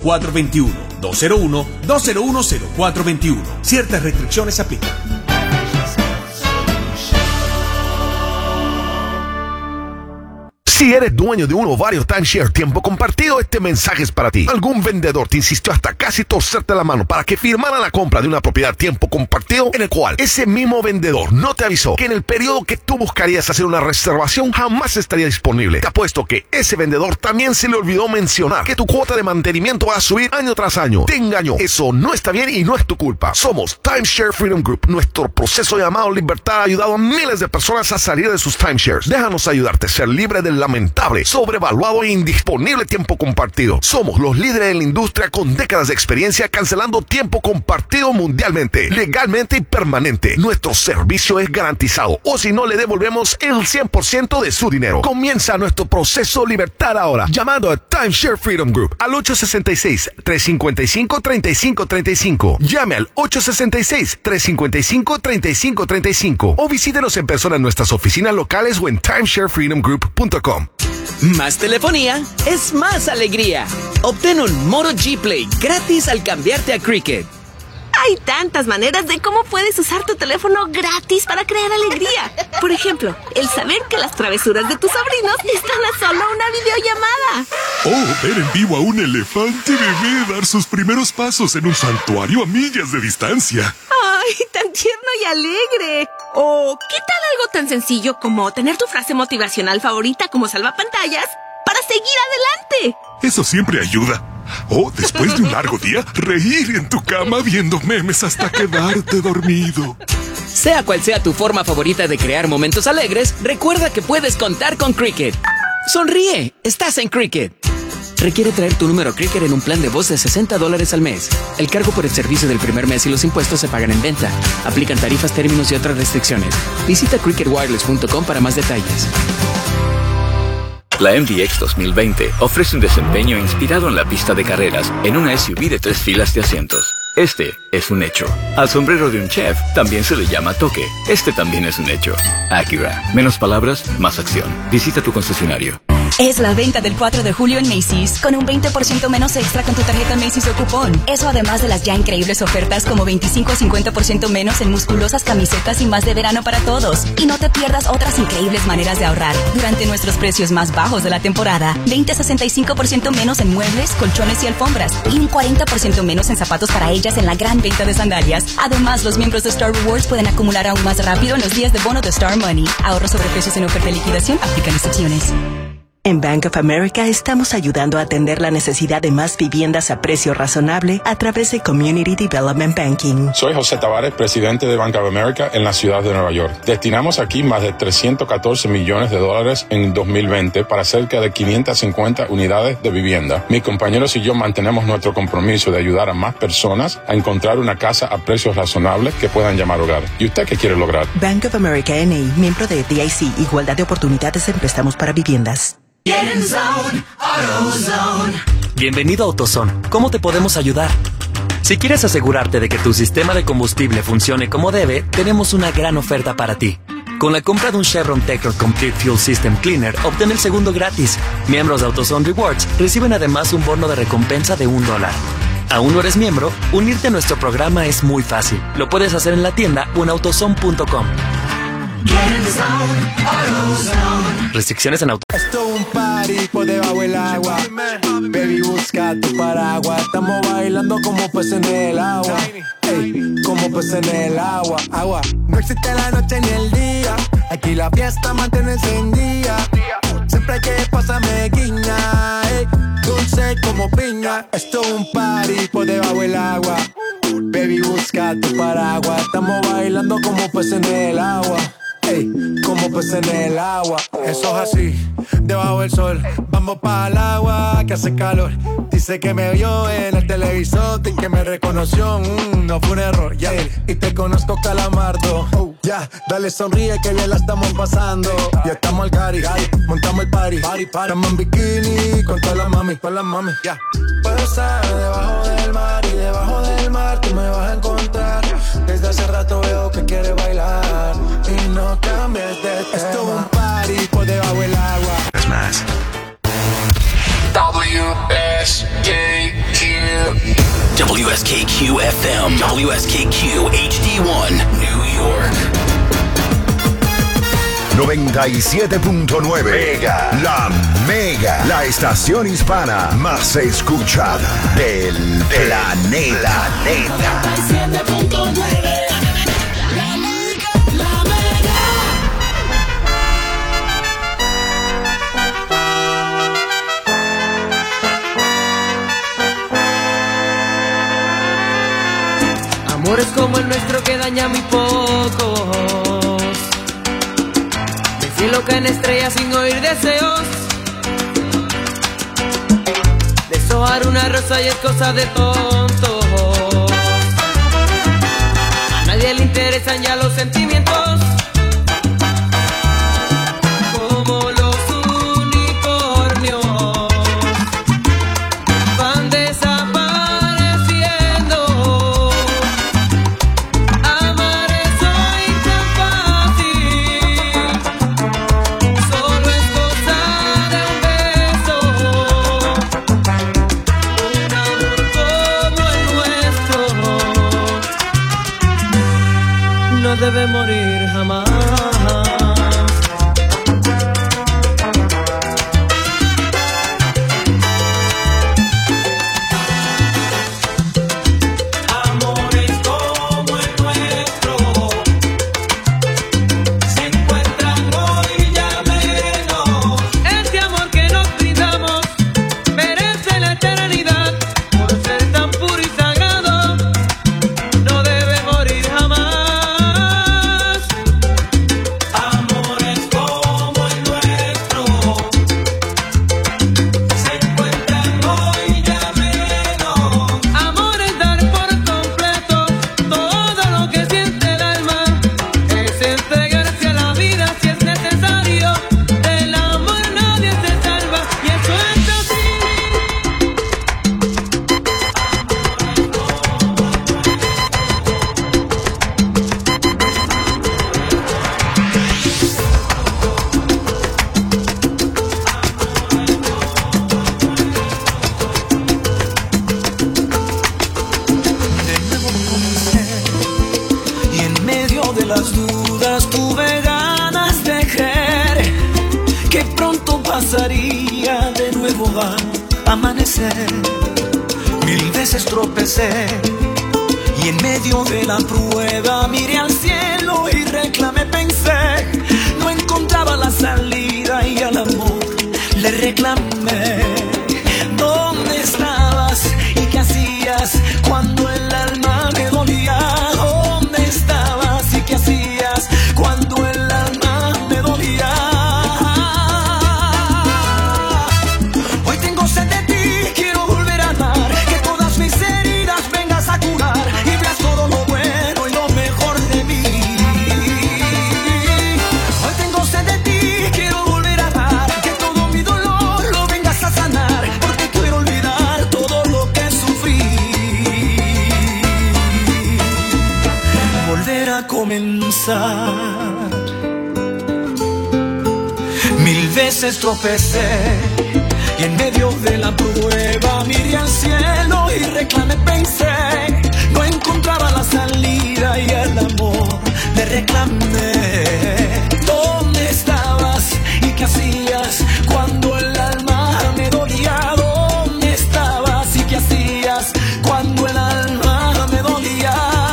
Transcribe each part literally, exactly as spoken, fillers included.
cuatro dos uno, dos cero uno, dos cero uno, cero cuatro dos uno. Ciertas restricciones aplican. Si eres dueño de uno o varios timeshare tiempo compartido, este mensaje es para ti. Algún vendedor te insistió hasta casi torcerte la mano para que firmara la compra de una propiedad tiempo compartido, en el cual ese mismo vendedor no te avisó que en el periodo que tú buscarías hacer una reservación jamás estaría disponible. Te apuesto que ese vendedor también se le olvidó mencionar que tu cuota de mantenimiento va a subir año tras año. Te engañó. Eso no está bien y no es tu culpa. Somos Timeshare Freedom Group. Nuestro proceso llamado Libertad ha ayudado a miles de personas a salir de sus timeshares. Déjanos ayudarte a ser libre del lamentable, sobrevaluado e indisponible tiempo compartido. Somos los líderes en la industria con décadas de experiencia cancelando tiempo compartido mundialmente, legalmente y permanente. Nuestro servicio es garantizado, o si no, le devolvemos el cien por ciento de su dinero. Comienza nuestro proceso Libertad ahora, llamando a Timeshare Freedom Group al ocho seis seis, tres cinco cinco, tres cinco tres cinco. Llame al ocho seis seis, tres cinco cinco, tres cinco tres cinco o visítenos en persona en nuestras oficinas locales o en timeshare freedom group punto com. Más telefonía es más alegría. Obtén un Moto G Play gratis al cambiarte a Cricket. Hay tantas maneras de cómo puedes usar tu teléfono gratis para crear alegría. Por ejemplo, el saber que las travesuras de tus sobrinos están a solo una videollamada. Oh, ver en vivo a un elefante bebé dar sus primeros pasos en un santuario a millas de distancia. ¡Ay, tan tierno y alegre! O, ¿qué tal algo tan sencillo como tener tu frase motivacional favorita como salvapantallas para seguir adelante? Eso siempre ayuda. O, después de un largo día, reír en tu cama viendo memes hasta quedarte dormido. Sea cual sea tu forma favorita de crear momentos alegres, recuerda que puedes contar con Cricket. Sonríe, estás en Cricket. Requiere traer tu número Cricket en un plan de voz de sesenta dólares al mes. El cargo por el servicio del primer mes y los impuestos se pagan en venta. Aplican tarifas, términos y otras restricciones. Visita cricket wireless punto com para más detalles. La M D X dos mil veinte ofrece un desempeño inspirado en la pista de carreras en una S U V de tres filas de asientos. Este es un hecho. Al sombrero de un chef también se le llama toque. Este también es un hecho. Acura. Menos palabras, más acción. Visita tu concesionario. Es la venta del cuatro de julio en Macy's, con un veinte por ciento menos extra con tu tarjeta Macy's o cupón. Eso además de las ya increíbles ofertas como veinticinco a cincuenta por ciento menos en musculosas camisetas y más de verano para todos. Y no te pierdas otras increíbles maneras de ahorrar durante nuestros precios más bajos de la temporada. veinte a sesenta y cinco por ciento menos en muebles, colchones y alfombras. Y un cuarenta por ciento menos en zapatos para ellas en la gran venta de sandalias. Además, los miembros de Star Rewards pueden acumular aún más rápido en los días de bono de Star Money. Ahorro sobre precios en oferta de liquidación. Aplican excepciones. En Bank of America estamos ayudando a atender la necesidad de más viviendas a precio razonable a través de Community Development Banking. Soy José Tavares, presidente de Bank of America en la ciudad de Nueva York. Destinamos aquí más de trescientos catorce millones de dólares en dos mil veinte para cerca de quinientas cincuenta unidades de vivienda. Mis compañeros y yo mantenemos nuestro compromiso de ayudar a más personas a encontrar una casa a precios razonables que puedan llamar hogar. ¿Y usted qué quiere lograr? Bank of America N A, miembro de F D I C, Igualdad de Oportunidades en Préstamos para Viviendas. Bienvenido a AutoZone. ¿Cómo te podemos ayudar? Si quieres asegurarte de que tu sistema de combustible funcione como debe, tenemos una gran oferta para ti. Con la compra de un Chevron Tecron Complete Fuel System Cleaner, obtén el segundo gratis. Miembros de AutoZone Rewards reciben además un bono de recompensa de un dólar. ¿Aún no eres miembro? Unirte a nuestro programa es muy fácil. Lo puedes hacer en la tienda o en autozone punto com. Restricciones en auto. Esto es un party por debajo del agua. Baby, busca tu paraguas. Estamos bailando como peces en el agua. Ey, como peces en el agua. Agua. No existe la noche ni el día. Aquí la fiesta mantiene encendida. Siempre que pasa me guiña. Ey, dulce como piña. Esto es un party por debajo del agua. Baby, busca tu paraguas. Estamos bailando como peces en el agua. Ey, como peces en el agua. Eso es así, debajo del sol. Vamos para el agua que hace calor. Dice que me vio en el televisor y que me reconoció. Mm, no fue un error, ya. Yeah. Y te conozco, Calamardo. Oh, ya, yeah. Dale sonríe que bien la estamos pasando. Ya estamos al cari, montamos el party. Party, party. Estamos en bikini con todas las mami, con las mami. Ya. Yeah. Puedo estar debajo del mar y debajo del mar tú me vas a encontrar. Desde hace rato veo que quieres bailar y no cambies de tema. Esto es un party por debajo del agua. Es más. W S J Q W S K Q F M, W S K Q H D one, New York. noventa y siete punto nueve Mega, la Mega, la estación hispana más escuchada del planeta. noventa y siete punto nueve La Mega, la Mega. Amores como el nuestro que daña muy pocos. Del cielo caen estrellas sin oír deseos. Deshojar una rosa y es cosa de tontos. A nadie le interesan ya los sentimientos. Como los unicornios van desapareciendo. Amar es hoy tan fácil. Solo es cosa de un beso. Un amor como el nuestro no debe morir jamás. Amores como el nuestro se encuentran hoy ya menos. Este amor que nos brindamos merece la eternidad. Por ser tan puro y sagrado, no debe morir jamás. Amores como el nuestro se encuentran hoy ya menos. Amor es dar por completo todo lo que siente el alma. Es entregarse a la vida si es necesario. Del amor nadie se salva y eso es así. Y en medio de las dudas tuve ganas de creer que pronto pasaría de nuevo a amanecer. Mil veces tropecé y en medio de la prueba miré al cielo y reclamé, pensé, no encontraba la salida y al amor le reclamé. ¿Dónde estabas y qué hacías cuando el alma me dolía? ¿Dónde estabas y qué hacías cuando el alma me dolía? Hoy tengo sed de ti, quiero volver a amar, que todas mis heridas vengas a curar y veas todo lo bueno y lo mejor de mí. Hoy tengo sed de ti, quiero volver a amar, que todo mi dolor lo vengas a sanar, porque quiero olvidar todo lo que sufrí. Volver a comenzar. Mil veces tropecé y en medio de la prueba miré al cielo y reclamé, pensé, no encontraba la salida y el amor le reclamé. ¿Dónde estabas y qué hacías cuando el alma me dolía? ¿Dónde estabas y qué hacías cuando el alma me dolía?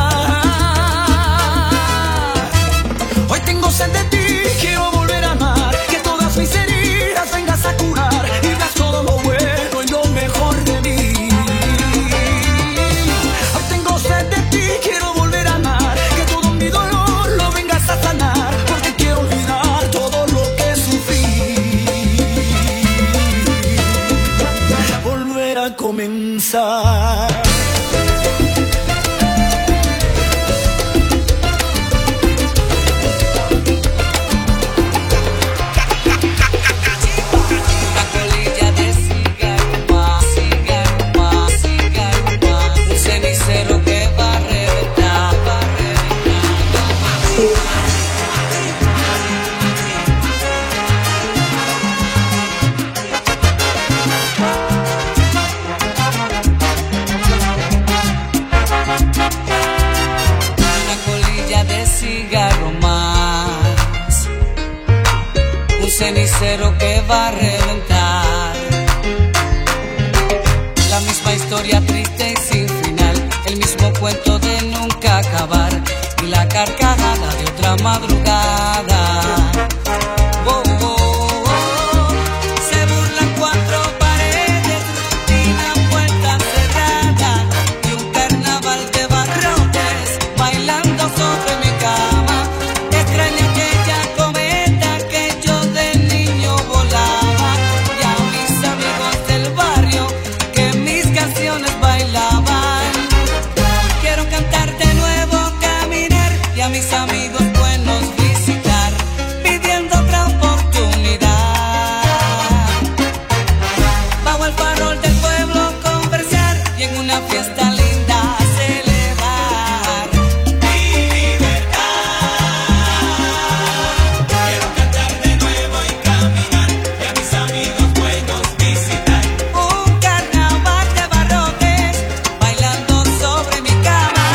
Hoy tengo sed de ti, quiero volver a amar, que todas mis heridas vengas a curar y veas todo lo bueno y lo mejor de mí. Hoy tengo sed de ti, quiero volver a amar, que todo mi dolor lo vengas a sanar, porque quiero olvidar todo lo que sufrí. Volver a comenzar. Un cenicero que va a reventar, va a reventar. va a reventar. La misma historia triste y sin final, el mismo cuento de nunca acabar y la carcajada de otra madrugada. Oh, oh, oh. Se burlan cuatro paredes, rutina, puerta cerrada y un carnaval de barrotes bailando sobre mi cama. Extraña aquella cometa que yo de niño volaba y a mis amigos del barrio que mis canciones bailaban. Quiero cantar de nuevo, caminar y a mis amigos buenos visitar, pidiendo otra oportunidad. Bajo el farol del pueblo conversar y en una fiesta linda celebrar mi libertad. Quiero cantar de nuevo y caminar y a mis amigos buenos visitar. Un carnaval de barrotes bailando sobre mi cama.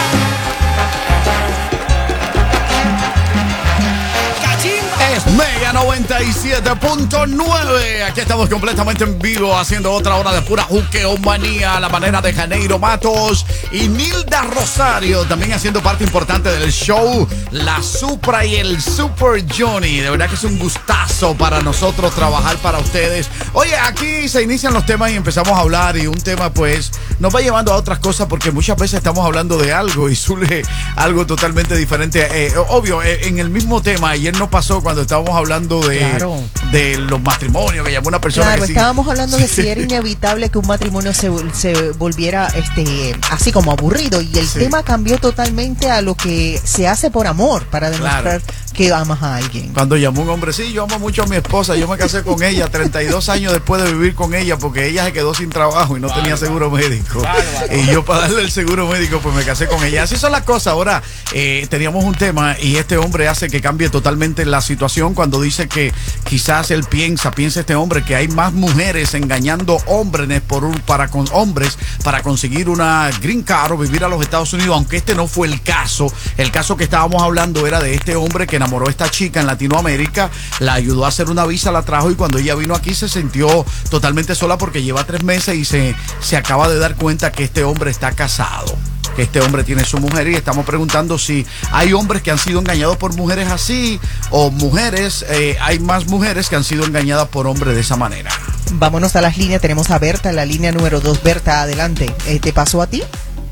Es Mega noventa y siete punto nueve. Aquí estamos completamente en vivo haciendo otra hora de pura juqueomanía a la manera de Janeiro Matos y Nilda Rosario, también haciendo parte importante del show La Supra y el Super Johnny. De verdad que es un gustazo para nosotros trabajar para ustedes. Oye, aquí se inician los temas y empezamos a hablar y un tema pues nos va llevando a otras cosas porque muchas veces estamos hablando de algo y surge algo totalmente diferente. Eh, obvio, eh, en el mismo tema, ayer nos pasó cuando estábamos hablando de, Claro. de los matrimonios, que llamó una persona Claro, que sí- estábamos hablando de si Sí. era inevitable que un matrimonio se, se volviera este así como aburrido y el Sí. tema cambió totalmente a lo que se hace por amor para demostrar Claro. que amas a alguien. Cuando llamó un hombre, sí, yo amo mucho a mi esposa, yo me casé con ella treinta y dos años después de vivir con ella porque ella se quedó sin trabajo y no tenía seguro médico. Y yo para darle el seguro médico pues me casé con ella. Así son las cosas. Ahora eh, teníamos un tema y este hombre hace que cambie totalmente la situación cuando dice que quizás él piensa, piensa este hombre que hay más mujeres engañando hombres por un, para con hombres para conseguir una green card o vivir a los Estados Unidos, aunque este no fue el caso. El caso que estábamos hablando era de este hombre que enamoró a esta chica en Latinoamérica, la ayudó a hacer una visa, la trajo y cuando ella vino aquí se sintió totalmente sola porque lleva tres meses y se, se acaba de dar cuenta que este hombre está casado, que este hombre tiene su mujer y estamos preguntando si hay hombres que han sido engañados por mujeres así o mujeres, eh, hay más mujeres que han sido engañadas por hombres de esa manera. Vámonos a las líneas, tenemos a Berta en la línea número dos. Berta, adelante. Eh, ¿Te pasó a ti?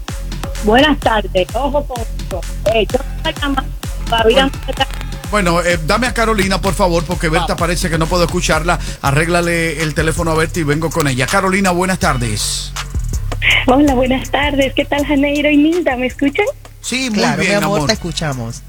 Buenas tardes, ojo con esto. Eh, yo estoy llamando todavía no me está- Bueno, eh, dame a Carolina, por favor, porque Berta parece que no puedo escucharla. Arréglale el teléfono a Berta y vengo con ella. Carolina, buenas tardes. Hola, buenas tardes. ¿Qué tal, Janeiro y Nilda? ¿Me escuchan? Sí, muy Claro, bien, mi amor, amor. te escuchamos.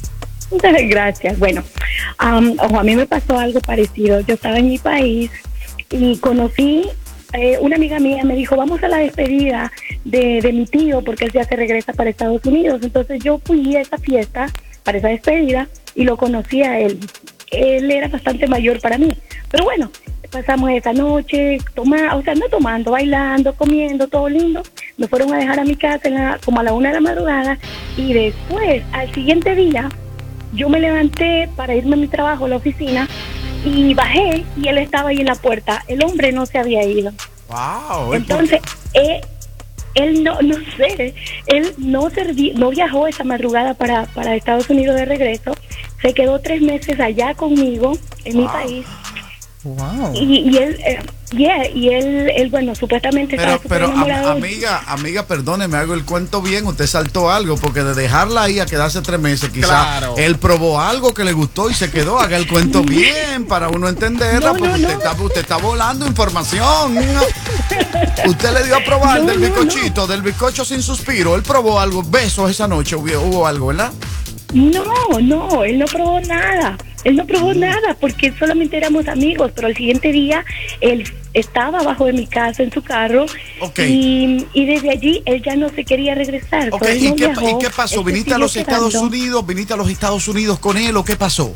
Gracias. Bueno, am, ojo, a mí me pasó algo parecido. Yo estaba en mi país y conocí, eh, una amiga mía me dijo, vamos a la despedida de, de mi tío porque él ya se regresa para Estados Unidos. Entonces yo fui a esa fiesta, para esa despedida, y lo conocí a él. Él era bastante mayor para mí. Pero bueno, pasamos esa noche, toma, o sea, no tomando, bailando, comiendo, todo lindo. Nos fueron a dejar a mi casa en la- como a la una de la madrugada y después, al siguiente día, yo me levanté para irme a mi trabajo, a la oficina, y bajé y él estaba ahí en la puerta. El hombre no se había ido. Wow. Entonces, eh, él no, no sé, él no serví, no viajó esa madrugada para, para Estados Unidos de regreso. Se quedó tres meses allá conmigo, en mi país. Wow. Y, y él, eh, yeah, y él, él, bueno, supuestamente Pero, estaba súper pero am- enamorado. amiga, amiga, perdóneme, hago el cuento bien, usted saltó algo, porque de dejarla ahí a quedarse tres meses, quizás Claro. él probó algo que le gustó y se quedó, haga el cuento bien para uno entenderla, No, porque no, usted, no. Está, usted está volando información. Usted le dio a probar No, del no, bizcochito, del bizcocho sin suspiro, él probó algo, besos esa noche, hubo, hubo algo, ¿verdad? No, no, él no probó nada. Él no probó nada porque solamente éramos amigos, pero al siguiente día él estaba abajo de mi casa en su carro Ok. y, y desde allí él ya no se quería regresar. Ok, So, él ¿y, no qué, viajó, ¿y qué pasó? él se ¿Viniste a siguió los Estados quedando. Unidos? ¿Viniste a los Estados Unidos con él o qué pasó?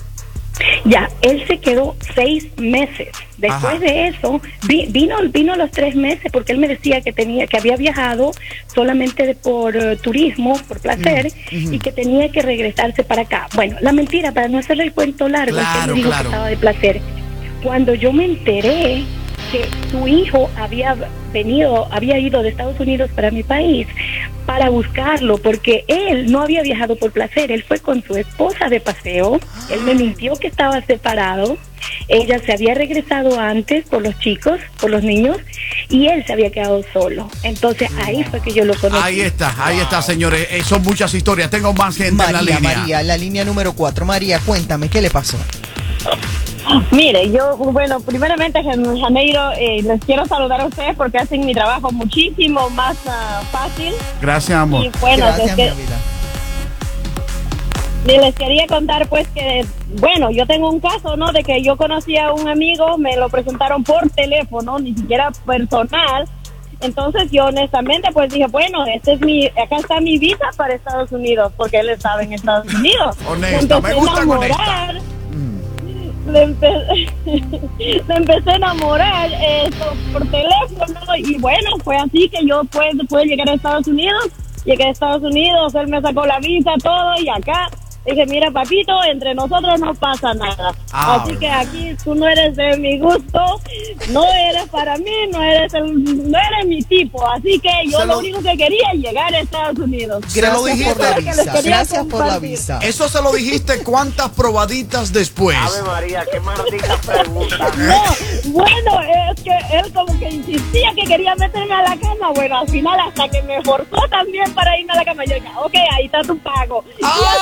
Ya, él se quedó seis meses. Después Ajá. de eso, vi- vino vino los tres meses porque él me decía que tenía que había viajado solamente de- por eh, turismo, por placer, Mm, ujú. y que tenía que regresarse para acá. Bueno, la mentira, para no hacerle el cuento largo, es que Claro, él dijo claro. que estaba de placer. cuando yo me enteré que su hijo había venido, había ido de Estados Unidos para mi país para buscarlo, porque él no había viajado por placer, él fue con su esposa de paseo, él me mintió que estaba separado, ella se había regresado antes por los chicos, por los niños, y él se había quedado solo. Entonces ahí fue que yo lo conocí. Ahí está, ahí está, señores. Eh, son muchas historias. Tengo más gente María, en la línea. María, la línea número cuatro. María, cuéntame, ¿qué le pasó? Mire, yo, bueno, primeramente, Janeiro, eh, les quiero saludar a ustedes porque hacen mi trabajo muchísimo más uh, fácil. Gracias, amor. Y bueno, Gracias, es que, mi vida. y les quería contar, pues, que, bueno, yo tengo un caso, ¿no? De que yo conocí a un amigo, me lo presentaron por teléfono, ni siquiera personal. Entonces yo honestamente pues dije, bueno, este es mi, acá está mi visa para Estados Unidos, porque él estaba en Estados Unidos. Honesta, me gusta honesta. Le, empe le empecé a enamorar esto por teléfono y bueno, fue así que yo pues, pude llegar a Estados Unidos. Llegué a Estados Unidos, él me sacó la visa, todo, y acá dije, mira papito, entre nosotros no pasa nada. Ah, así que aquí tú no eres de mi gusto, no eres para mí, no eres el, no eres mi tipo. Así que yo Se lo lo- único que quería es llegar a Estados Unidos. Gracias Eso por la es lo que les visa. quería Gracias por la compartir. visa. Eso se lo dijiste cuántas probaditas después. Ave María, qué maldita pregunta. No, bueno, es que él como que insistía que quería meterme a la cama. Bueno, al final hasta que me forzó también para irme a la cama. Yo dije, ok, ahí está tu pago. Y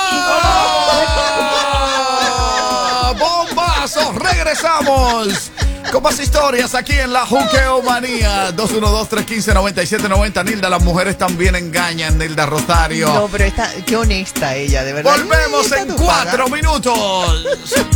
¡Ah! ¡Bombazos! ¡Regresamos! Con más historias aquí en la Juqueo Manía. dos uno dos, tres uno cinco, nueve siete nueve cero. Nilda, las mujeres también engañan, Nilda Rosario. No, pero está, qué honesta ella, de verdad. Volvemos Ay, en está tu cuatro paga. minutos.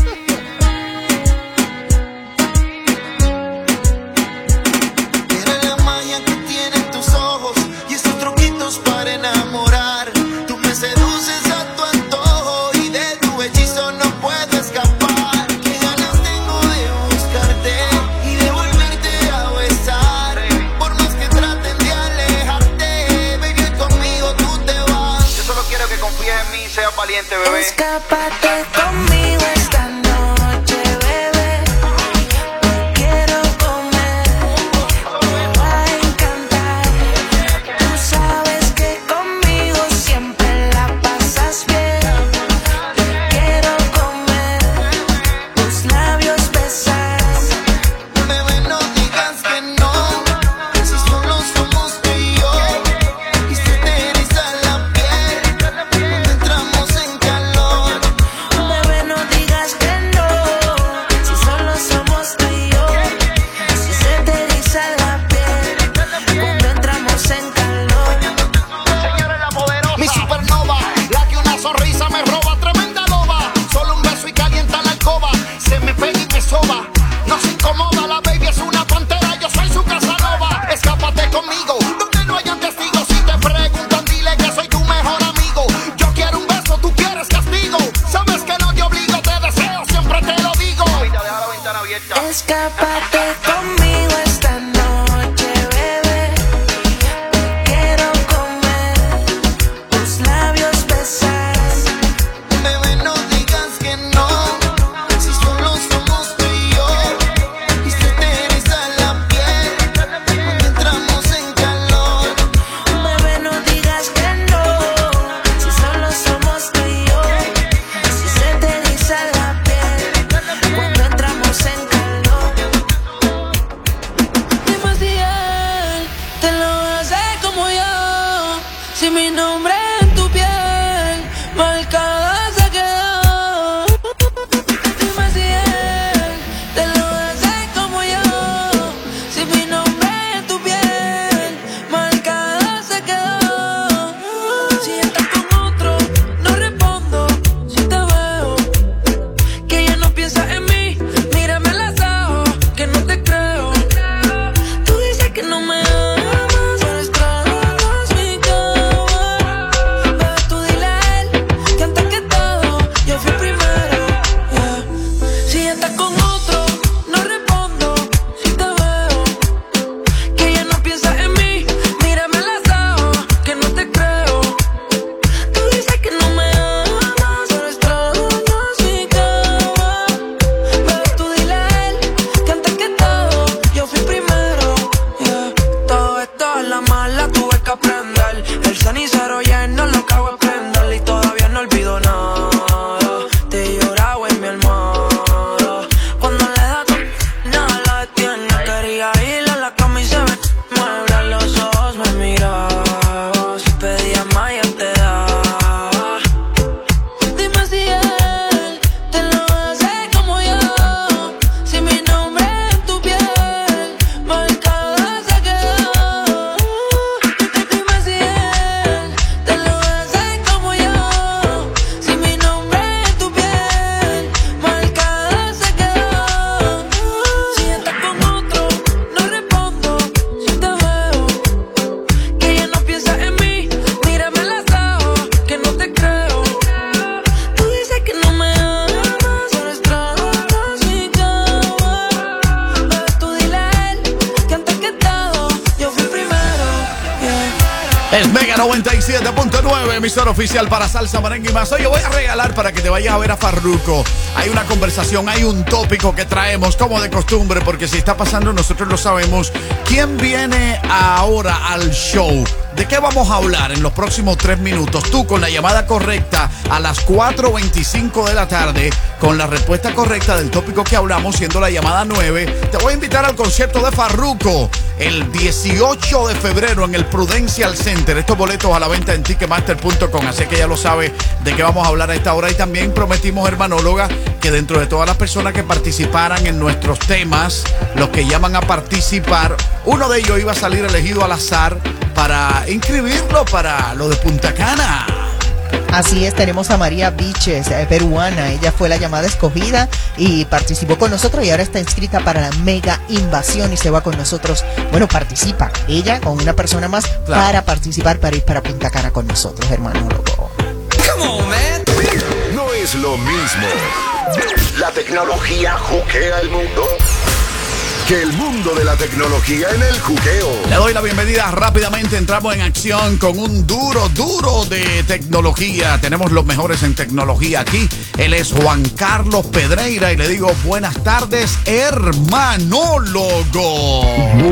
Era la magia que tienen tus ojos y esos truquitos para enamorar. Tú me seduces a tu antojo y de tu hechizo no puedo escapar. Qué ganas tengo de buscarte y de volverte a besar. Por más que traten de alejarte, baby, conmigo tú te vas. Yo solo quiero que confíes en mí y seas valiente, bebé. Escápate conmigo esta noche, bebé. Te quiero comer, me va a encantar. Tú sabes que conmigo siempre la pasas bien. Te quiero comer, tus labios besar. Bebé, no digas que no, si solo somos tú y yo. Y se te eriza la piel cuando entramos en calor. Bebé, no digas que no, si solo somos tú y yo. Si se te eriza la piel cuando entramos en calor. Señores, la poderosa. Mi supernova, la que una sonrisa me roba, tremenda loba. Solo un beso y calienta la alcoba. Se me pega y me soba. No se incomoda, la baby es una pantera. Yo soy su casanova. Escápate conmigo, donde no hayan testigos. Si te preguntan, dile que soy tu mejor amigo. Yo quiero un beso, tú quieres castigo. Sabes que no te obligo, te deseo, siempre te lo digo. Mira, deja la ventana abierta. Escápate conmigo esta noche, bebé. Te quiero comer, tus labios besar. Bebé, no digas que no, si solo somos tú y yo. Y se te eriza la piel cuando entramos en calor. Bebé, no digas que no, si solo somos tú y yo. Si se te eriza la piel cuando entramos en calor. Dime si él te lo hace como yo. Si mi nombre en tu piel marcada se quedó. Dime si él te lo hace como yo. Si mi nombre en tu piel marcada se quedó. Si estás con otro, no respondo. Si te veo que ya no piensas en mí, mírame a los ojos, que no te creo. Tú dices que no me amas, pero extrañas mi cama. Es Mega noventa y siete punto nueve, emisor oficial para salsa, merengue y más. Oye, voy a regalar para que te vayas a ver a Farruko. Hay una conversación, hay un tópico que traemos como de costumbre, porque si está pasando nosotros lo sabemos. ¿Quién viene ahora al show? ¿De qué vamos a hablar en los próximos tres minutos? Tú con la llamada correcta a las cuatro veinticinco de la tarde, con la respuesta correcta del tópico que hablamos, siendo la llamada nueve, te voy a invitar al concierto de Farruko el dieciocho de febrero en el Prudential Center. Estos boletos a la venta en ticketmaster punto com, así que ya lo sabe de qué vamos a hablar a esta hora. Y también prometimos, hermanóloga, que dentro de todas las personas que participaran en nuestros temas, los que llaman a participar, uno de ellos iba a salir elegido al azar para inscribirlo para lo de Punta Cana. Así es, tenemos a María Viches, eh, peruana. Ella fue la llamada escogida y participó con nosotros y ahora está inscrita para la mega invasión y se va con nosotros. Bueno, participa ella con una persona más, claro, para participar, para ir para Punta Cana con nosotros, hermanólogo. Come on, man. No es lo mismo. La tecnología juquea el mundo que el mundo de la tecnología en el juqueo. Le doy la bienvenida rápidamente. Entramos en acción con un duro, duro de tecnología. Tenemos los mejores en tecnología aquí. Él es Juan Carlos Pedreira y le digo buenas tardes, hermanólogo.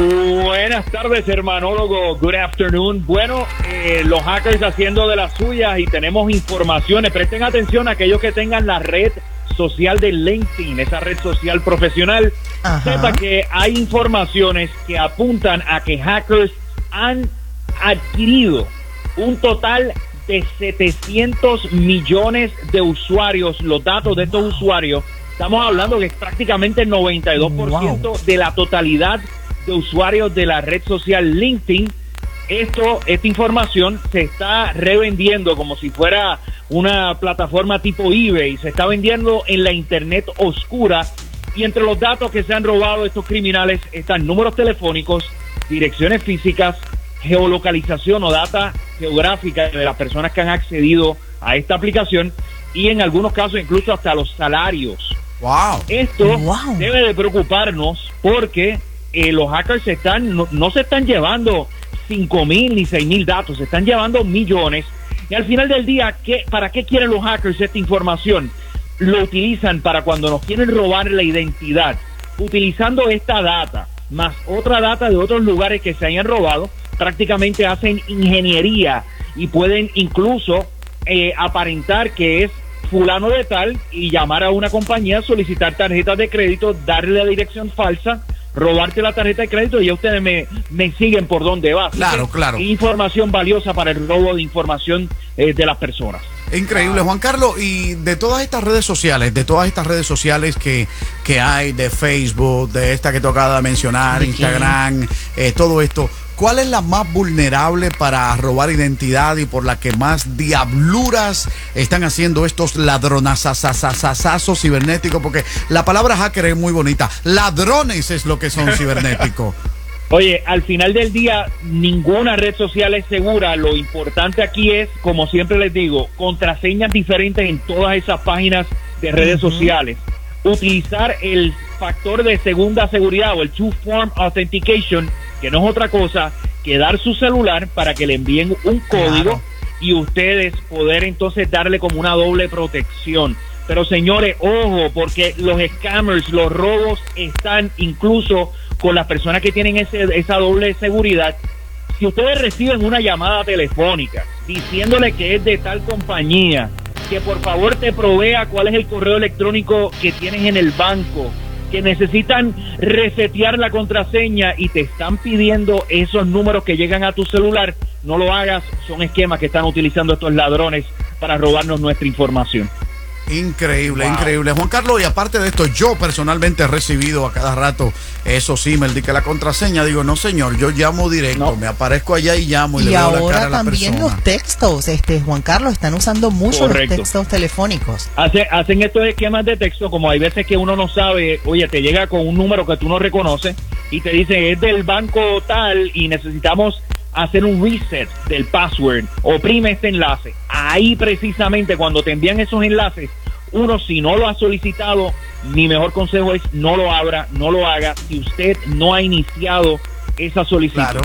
Buenas tardes, hermanólogo. Good afternoon. Bueno, eh, los hackers haciendo de las suyas y tenemos informaciones. Presten atención a aquellos que tengan la red social de LinkedIn, esa red social profesional. Ajá. Sepa que hay informaciones que apuntan a que hackers han adquirido un total de setecientos millones de usuarios, los datos de estos usuarios. Estamos hablando que es prácticamente el noventa y dos por ciento wow. de la totalidad de usuarios de la red social LinkedIn. Esto, esta información se está revendiendo como si fuera una plataforma tipo eBay, se está vendiendo en la internet oscura, y entre los datos que se han robado estos criminales están números telefónicos, direcciones físicas, geolocalización o data geográfica de las personas que han accedido a esta aplicación y en algunos casos incluso hasta los salarios. Wow. Esto wow. debe de preocuparnos porque eh, los hackers se están, no, no se están llevando cinco mil ni seis mil datos, se están llevando millones. Y al final del día, ¿qué, ¿para qué quieren los hackers esta información? Lo utilizan para cuando nos quieren robar la identidad. Utilizando esta data, más otra data de otros lugares que se hayan robado, prácticamente hacen ingeniería y pueden incluso eh, aparentar que es fulano de tal y llamar a una compañía, solicitar tarjetas de crédito, darle la dirección falsa, robarte la tarjeta de crédito y ya ustedes me, me siguen por dónde va. Claro, claro. Información valiosa para el robo de información eh, de las personas. Increíble, Juan Carlos. Y de todas estas redes sociales, de todas estas redes sociales que, que hay, de Facebook, de esta que tocaba mencionar, Instagram, eh, todo esto, ¿cuál es la más vulnerable para robar identidad y por la que más diabluras están haciendo estos ladronazazazazazazos cibernéticos? Porque la palabra hacker es muy bonita. Ladrones es lo que son cibernéticos. Oye, al final del día, ninguna red social es segura. Lo importante aquí es, como siempre les digo, contraseñas diferentes en todas esas páginas de redes uh-huh. sociales. Utilizar el factor de segunda seguridad o el two-form authentication, que no es otra cosa que dar su celular para que le envíen un código claro. y ustedes poder entonces darle como una doble protección. Pero señores, ojo, porque los scammers, los robos están incluso con las personas que tienen ese, esa doble seguridad. Si ustedes reciben una llamada telefónica diciéndole que es de tal compañía, que por favor te provea cuál es el correo electrónico que tienes en el banco, que necesitan resetear la contraseña y te están pidiendo esos números que llegan a tu celular, no lo hagas. Son esquemas que están utilizando estos ladrones para robarnos nuestra información. Increíble, wow. increíble, Juan Carlos. Y aparte de esto, yo personalmente he recibido a cada rato esos emails de que la contraseña, digo, no señor, yo llamo directo, no. me aparezco allá y llamo y, y le veo la cara a la persona. Y ahora también los textos, este Juan Carlos, están usando mucho Correcto. los textos telefónicos. Hace, hacen estos esquemas de texto, como hay veces que uno no sabe, oye, te llega con un número que tú no reconoces y te dice, es del banco tal y necesitamos hacer un reset del password, oprime este enlace. Ahí precisamente cuando te envían esos enlaces, uno, si no lo ha solicitado, mi mejor consejo es no lo abra, no lo haga si usted no ha iniciado esa solicitud. Claro.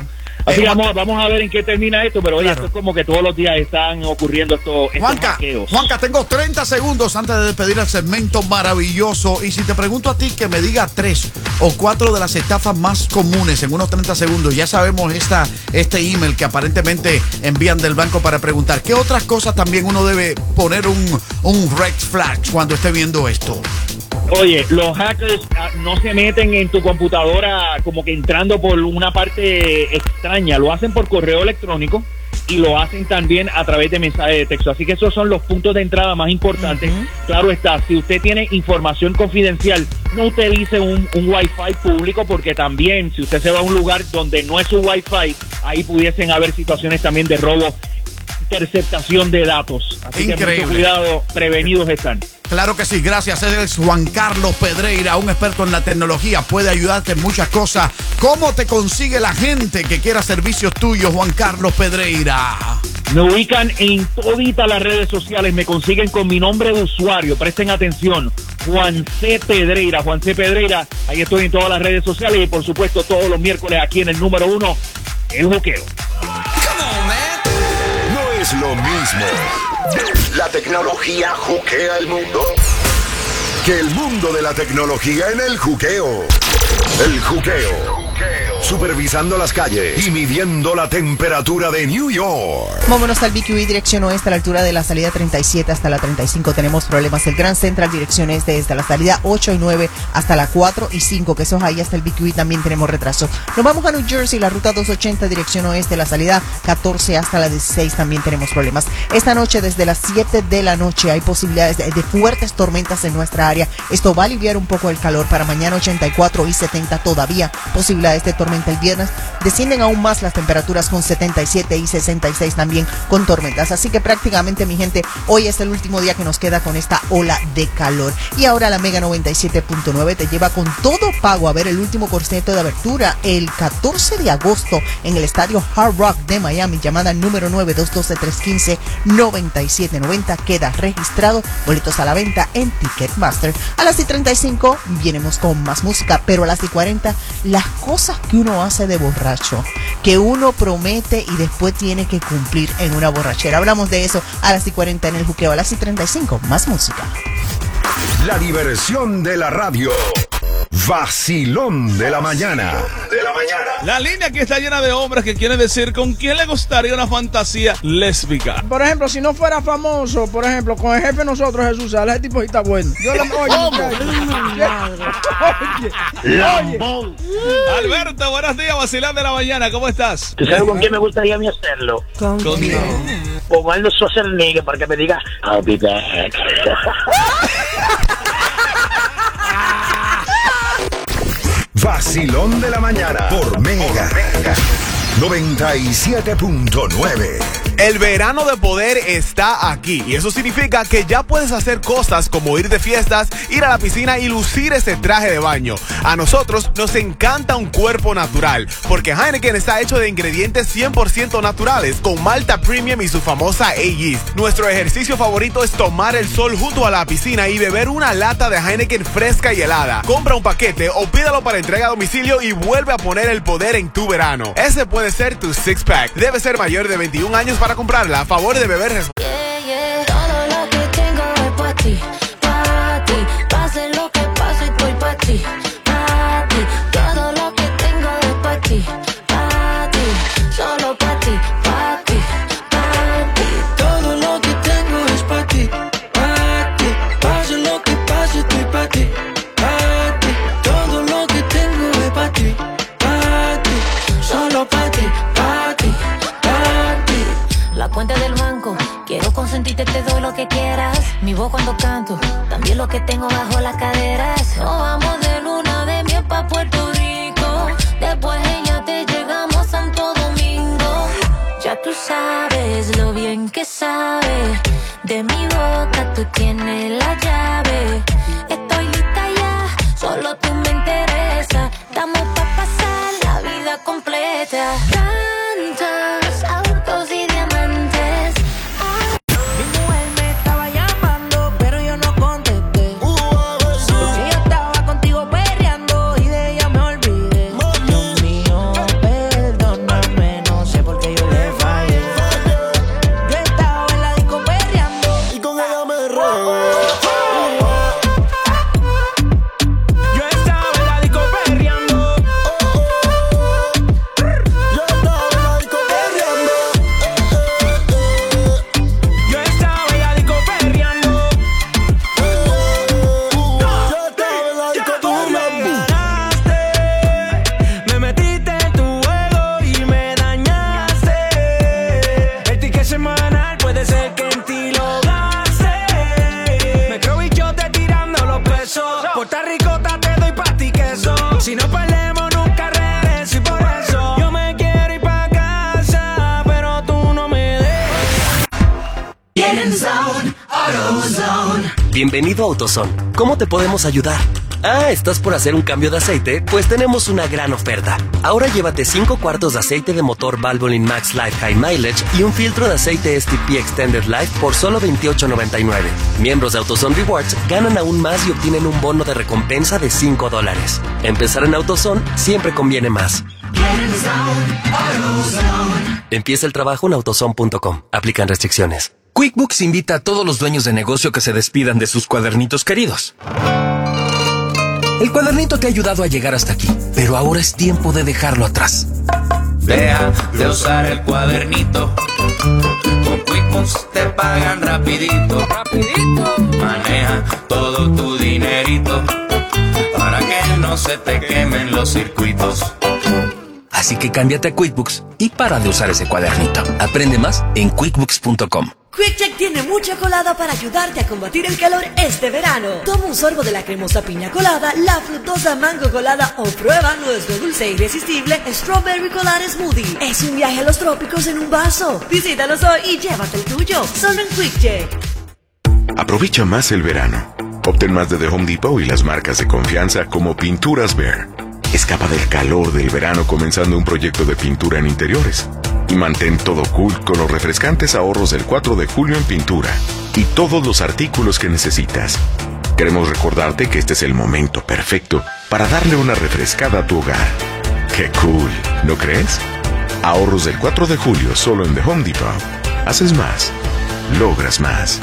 Así Eh, que Juan- vamos, vamos a ver en qué termina esto, pero oye, Claro. esto es como que todos los días están ocurriendo estos, estos Juanca, hackeos. Juanca, tengo treinta segundos antes de despedir el segmento maravilloso. Y si te pregunto a ti que me diga tres o cuatro de las estafas más comunes en unos treinta segundos, ya sabemos esta, este email que aparentemente envían del banco para preguntar. ¿Qué otras cosas también uno debe poner un, un red flag cuando esté viendo esto? Oye, los hackers ah, no se meten en tu computadora como que entrando por una parte extraña, lo hacen por correo electrónico y lo hacen también a través de mensajes de texto. Así que esos son los puntos de entrada más importantes. Uh-huh. Claro está, si usted tiene información confidencial, no utilice un, un Wi-Fi público, porque también si usted se va a un lugar donde no es su Wi-Fi, ahí pudiesen haber situaciones también de robo, interceptación de datos. Así Increíble. que mucho cuidado, prevenidos están. Claro que sí, gracias. Él es Juan Carlos Pedreira, un experto en la tecnología. Puede ayudarte en muchas cosas. ¿Cómo te consigue la gente que quiera servicios tuyos, Juan Carlos Pedreira? Me ubican en toditas las redes sociales, me consiguen con mi nombre de usuario. Presten atención, Juan C. Pedreira. Juan C. Pedreira, ahí estoy en todas las redes sociales y por supuesto todos los miércoles aquí en el número uno, El Juqueo. No es lo mismo la tecnología juquea el mundo que el mundo de la tecnología en el juqueo. El juqueo. Supervisando las calles y midiendo la temperatura de New York. Vámonos al B Q E dirección oeste a la altura de la salida treinta y siete hasta la treinta y cinco. Tenemos problemas. El Grand Central dirección este desde la salida ocho y nueve hasta la cuatro y cinco, que eso es ahí hasta el B Q E también tenemos retraso. Nos vamos a New Jersey, la ruta doscientos ochenta dirección oeste, la salida catorce hasta la dieciséis también tenemos problemas. Esta noche desde las siete de la noche hay posibilidades de, de fuertes tormentas en nuestra área. Esto va a aliviar un poco el calor. Para mañana ochenta y cuatro y setenta todavía posibilidades de tormenta. El viernes descienden aún más las temperaturas con setenta y siete y sesenta y seis también con tormentas. Así que prácticamente, mi gente, hoy es el último día que nos queda con esta ola de calor. Y ahora la Mega noventa y siete punto nueve te lleva con todo pago a ver el último concierto de abertura el catorce de agosto en el estadio Hard Rock de Miami. Llamada número nueve dos uno dos, tres uno cinco, nueve siete nueve cero. Queda registrado. Boletos a la venta en Ticketmaster. A las y treinta y cinco vienemos con más música, pero a las y cuarenta las cosas que uno hace de borracho, que uno promete y después tiene que cumplir en una borrachera. Hablamos de eso a las y cuarenta en el juqueo. A las y treinta y cinco más música. La diversión de la radio. Vacilón de la mañana. De la mañana. La línea que está llena de hombres que quieren decir con quién le gustaría una fantasía lésbica. Por ejemplo, si no fuera famoso, por ejemplo, con el jefe de nosotros, Jesús Sala, ese tipo sí está bueno. Yo le oye, oye, oye. Alberto, buenos días, Vacilón de la mañana, ¿cómo estás? ¿Tú sabes con quién me gustaría a mí hacerlo? ¿Con quién? Con Arnold Schwarzenegger para que me diga I'll be back. Vacilón de la mañana por Mega noventa y siete punto nueve. El verano de poder está aquí y eso significa que ya puedes hacer cosas como ir de fiestas, ir a la piscina y lucir ese traje de baño. A nosotros nos encanta un cuerpo natural porque Heineken está hecho de ingredientes cien por ciento naturales con malta premium y su famosa A-Yeast. Nuestro ejercicio favorito es tomar el sol junto a la piscina y beber una lata de Heineken fresca y helada. Compra un paquete o pídalo para entrega a domicilio y vuelve a poner el poder en tu verano. Ese puede ser tu six pack. Debe ser mayor de veintiún años para comprarla. A favor de beber responsable. Yeah, yeah. Todo lo que tengo es para ti, para ti. Pase lo que pase, estoy para ti, para ti. Todo lo que tengo es para ti, para ti. Solo para ti, para ti, para ti. Todo lo que tengo es para ti, para ti. Pase lo que pase, estoy para ti, para ti. Todo lo que tengo es para ti, para ti. Solo para ti, para ti, para ti. La cuenta del banco, quiero consentirte, te doy lo que quieras. Mi voz cuando canto, también lo que tengo bajo las caderas. Nos vamos de luna de miel pa' Puerto Rico. Después ella te llegamos a Santo Domingo. Ya tú sabes lo bien que sabe. De mi boca tú tienes la llave. Estoy lista ya, solo tú me interesa. Estamos pa' pasar la vida completa. Tantos autos y diamantes. Mi mujer me estaba llamando, pero yo no contesté. Yo estaba contigo perreando y de ella me olvidé. Dios mío, perdóname, Bienvenido a AutoZone. ¿Cómo te podemos ayudar? Ah, ¿estás por hacer un cambio de aceite? Pues tenemos una gran oferta. Ahora llévate cinco cuartos de aceite de motor Valvoline Max Life High Mileage y un filtro de aceite S T P Extended Life por solo veintiocho noventa y nueve. Miembros de AutoZone Rewards ganan aún más y obtienen un bono de recompensa de cinco dólares. Empezar en AutoZone siempre conviene más. Empieza el trabajo en autozone punto com. Aplican restricciones. QuickBooks invita a todos los dueños de negocio que se despidan de sus cuadernitos queridos. El cuadernito te ha ayudado a llegar hasta aquí, pero ahora es tiempo de dejarlo atrás. Deja de usar el cuadernito. Con QuickBooks te pagan rapidito. Rapidito. Maneja todo tu dinerito para que no se te quemen los circuitos. Así que cámbiate a QuickBooks y para de usar ese cuadernito. Aprende más en quickbooks punto com. QuickCheck tiene mucha colada para ayudarte a combatir el calor este verano. Toma un sorbo de la cremosa piña colada, la frutosa mango colada o prueba nuestro dulce e irresistible Strawberry Colada Smoothie. Es un viaje a los trópicos en un vaso. Visítanos hoy y llévate el tuyo. Solo en QuickCheck. Aprovecha más el verano. Obtén más de The Home Depot y las marcas de confianza como Pinturas Behr. Escapa del calor del verano comenzando un proyecto de pintura en interiores. Y mantén todo cool con los refrescantes ahorros del cuatro de julio en pintura y todos los artículos que necesitas. Queremos recordarte que este es el momento perfecto para darle una refrescada a tu hogar. ¡Qué cool! ¿No crees? Ahorros del cuatro de julio solo en The Home Depot. Haces más. Logras más.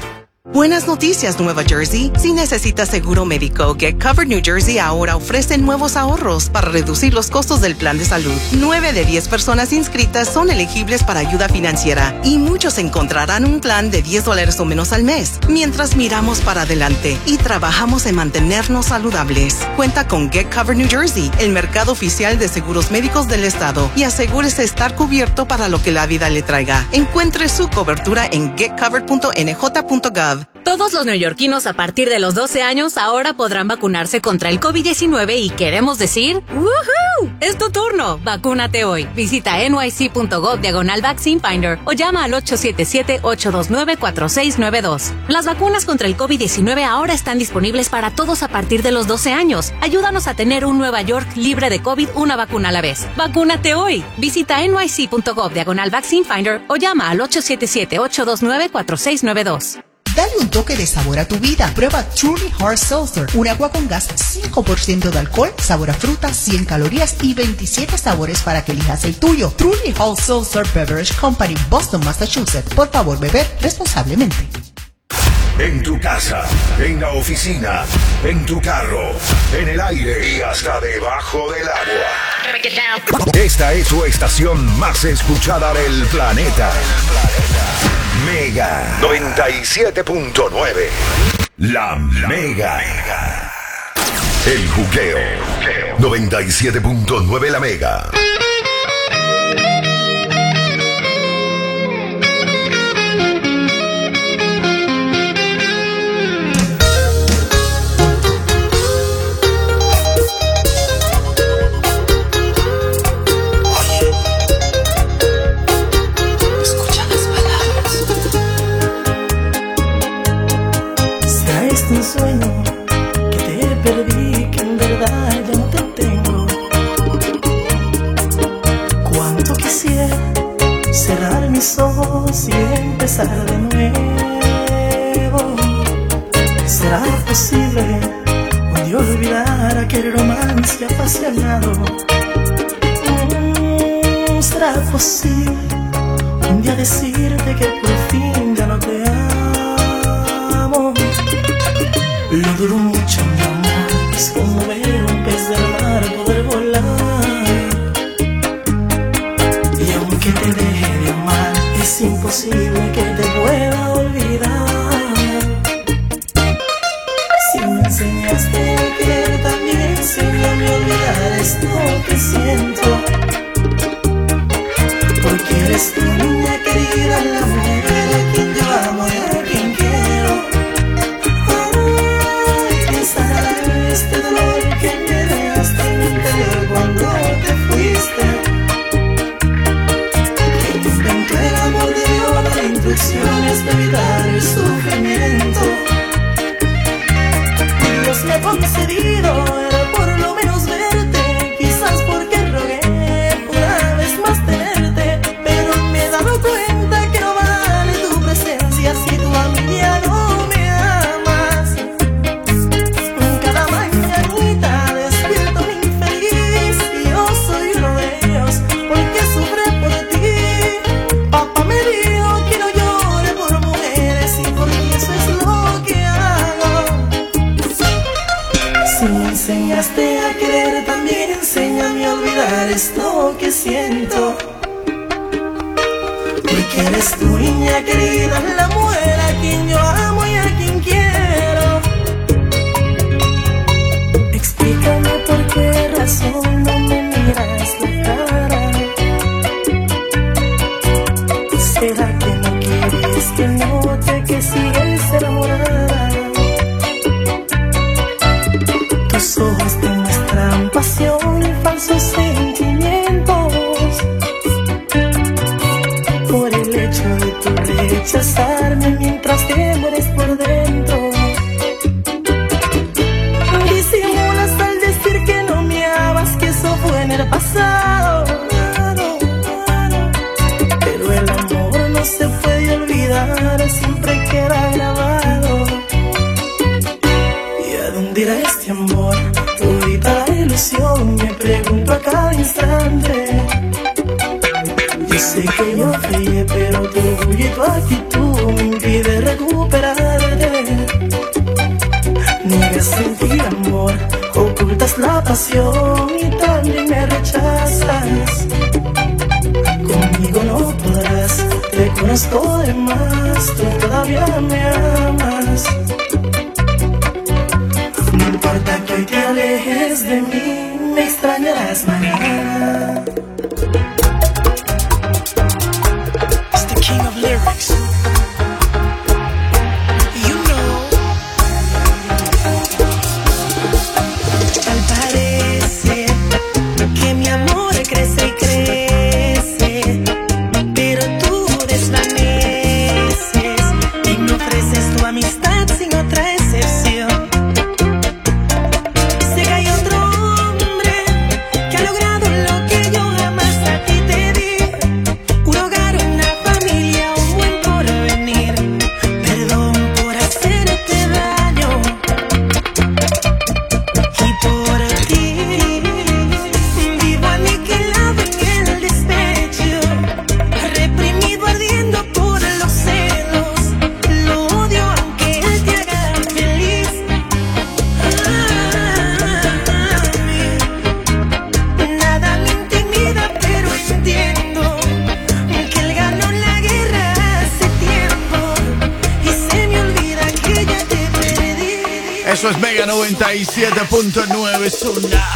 Buenas noticias, Nueva Jersey. Si necesitas seguro médico, Get Covered New Jersey ahora ofrece nuevos ahorros para reducir los costos del plan de salud. Nueve de diez personas inscritas son elegibles para ayuda financiera y muchos encontrarán un plan de diez dólares o menos al mes. Mientras miramos para adelante y trabajamos en mantenernos saludables. Cuenta con Get Covered New Jersey, el mercado oficial de seguros médicos del estado, y asegúrese estar cubierto para lo que la vida le traiga. Encuentre su cobertura en get covered punto n j punto gov. Todos los neoyorquinos a partir de los doce años ahora podrán vacunarse contra el COVID diecinueve y queremos decir ¡woohoo! Es tu turno. Vacúnate hoy. Visita n y c punto gov diagonal vaccine finder o llama al ocho siete siete, ocho dos nueve, cuatro seis nueve dos. Las vacunas contra el COVID diecinueve ahora están disponibles para todos a partir de los doce años. Ayúdanos a tener un Nueva York libre de COVID, una vacuna a la vez. Vacúnate hoy. Visita n y c punto gov diagonal vaccine finder o llama al ocho siete siete, ocho dos nueve, cuatro seis nueve dos. Dale un toque de sabor a tu vida. Prueba Truly Hard Seltzer, un agua con gas, cinco por ciento de alcohol, sabor a fruta, cien calorías y veintisiete sabores para que elijas el tuyo. Truly Hard Seltzer Beverage Company, Boston, Massachusetts. Por favor, beber responsablemente. En tu casa, en la oficina, en tu carro, en el aire y hasta debajo del agua. Esta es su estación más escuchada del planeta. Mega noventa y siete punto nueve. La Mega. El juqueo. noventa y siete punto nueve La Mega. Un sueño que te perdí, que en verdad ya no te tengo. Cuánto quisiera cerrar mis ojos y empezar de nuevo. ¿Será posible un día olvidar aquel romance apasionado? Mm, ¿Será posible un día decirte que por fin ya no te amo? No duró mucho, mi amor, es como ver un pez del mar poder volar. Y aunque te deje de amar, es imposible que te pueda olvidar. Si me enseñaste a querer, también enséñame a olvidar esto que siento. Porque eres tu niña querida, la mujer a quien yo amo y a quien quiero. Este dolor que me dejaste en mi interior cuando te fuiste. Que inventó el amor de Dios, las instrucciones de evitar el sufrimiento. que eres tu niña querida, la mujer a quien yo amo y a quien quiero. Explícame por qué razón no me miras la cara. ¿Será que no quieres que note que sigues enamorada? Tus ojos demuestran pasión y falsos sentimientos. Por el hecho de tu rechazarme mientras te mueres por dentro. Disimulas al decir que no me amas, que eso fue en el pasado. Pero el amor no se puede olvidar, siempre queda grabado. ¿Y a dónde irá este amor? Todita la ilusión, me pregunto a cada instante. Yo sé que yo fallé, pero tu orgullo y tu actitud me impide recuperarte. Niegas sentir amor, ocultas la pasión y también me rechazas. Conmigo no podrás, te conozco de más, tú todavía me amas. No importa que hoy te alejes de mí, me extrañarás mañana. It's the king of lyrics. You know. Tal parece que mi amor crece y crece, pero tú desvaneces y me ofreces tu amistad sin otra excepción. Sé que hay otro hombre que ha logrado lo que yo jamás a ti te di. Un hogar, una familia, un buen porvenir. Perdón por hacerte daño. Y por ti vivo aniquilado en el despecho, reprimido ardiendo por los celos. Lo odio aunque él te haga feliz. Nada me intimida, pero entiendo que él ganó la guerra hace tiempo y se me olvida que ya te perdí. Eso es Mega noventa y siete punto nueve. So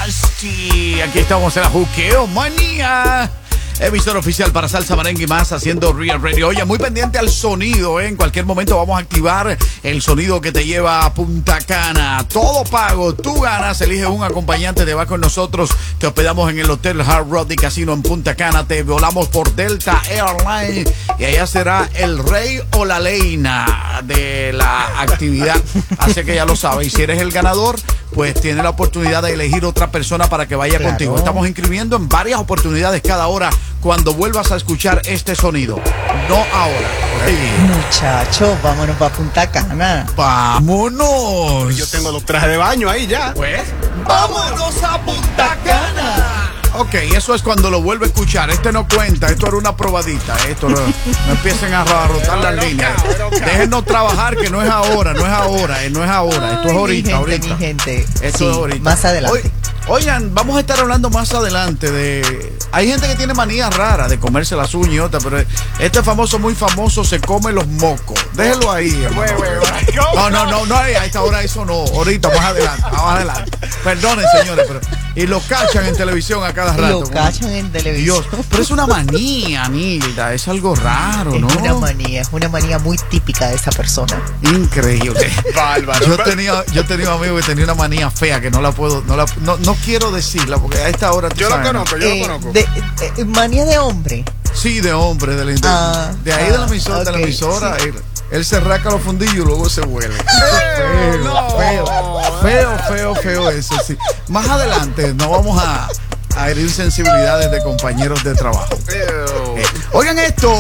nasty. Aquí estamos en la Juqueo Manía, emisora oficial para salsa, merengue y más, haciendo Real Radio. Oye, muy pendiente al sonido, ¿eh? En cualquier momento vamos a activar el sonido que te lleva a Punta Cana. Todo pago, tú ganas, eliges un acompañante, te vas con nosotros, te hospedamos en el Hotel Hard Rock y Casino en Punta Cana, te volamos por Delta Airlines y allá será el rey o la leina de la actividad. Así que ya lo sabes, y si eres el ganador, pues tienes la oportunidad de elegir otra persona para que vaya Claro. contigo. Estamos inscribiendo en varias oportunidades cada hora cuando vuelvas a escuchar este sonido. No ahora. Hey. Muchachos, vámonos para Punta Cana. ¡Vámonos! Yo tengo los trajes de baño ahí ya. Pues, ¡vámonos a Punta Cana! Ok, eso es cuando lo vuelvo a escuchar. Este no cuenta, esto era una probadita. Esto no, no empiecen a rotar las líneas. Déjenos trabajar, que no es ahora, no es ahora, eh, no es ahora. Esto es ahorita, mi gente, ahorita. mi gente. Esto Sí, es ahorita. más adelante. Oy- Oigan, vamos a estar hablando más adelante de... Hay gente que tiene manía rara de comerse las uñas y otra, pero este famoso, muy famoso, se come los mocos. Déjelo ahí, hermano. No, no, no, no, a esta hora eso no. Ahorita, más adelante, más adelante. Perdonen, señores, pero... Y lo cachan en televisión a cada rato. Lo cachan en televisión. Dios, pero es una manía, Nilda, es algo raro, ¿no? Es una manía, es una manía muy típica de esa persona. Increíble. Bárbaro. Yo tenía, yo tenía un amigo que tenía una manía fea que no la puedo, no la, no, no quiero decirla porque a esta hora tú Yo lo sabes, ¿no? conozco, yo Eh, lo conozco. de, eh, manía de hombre. Sí, de hombre, de, la, de, Ah, de ahí de la ah, emisora, de la ok, emisora, sí. él, él se rasca los fundillos y luego se huele. ¡Eh, no! Feo, feo, feo, feo eso, sí. Más adelante no vamos a, a herir sensibilidades de compañeros de trabajo. Eh, oigan esto.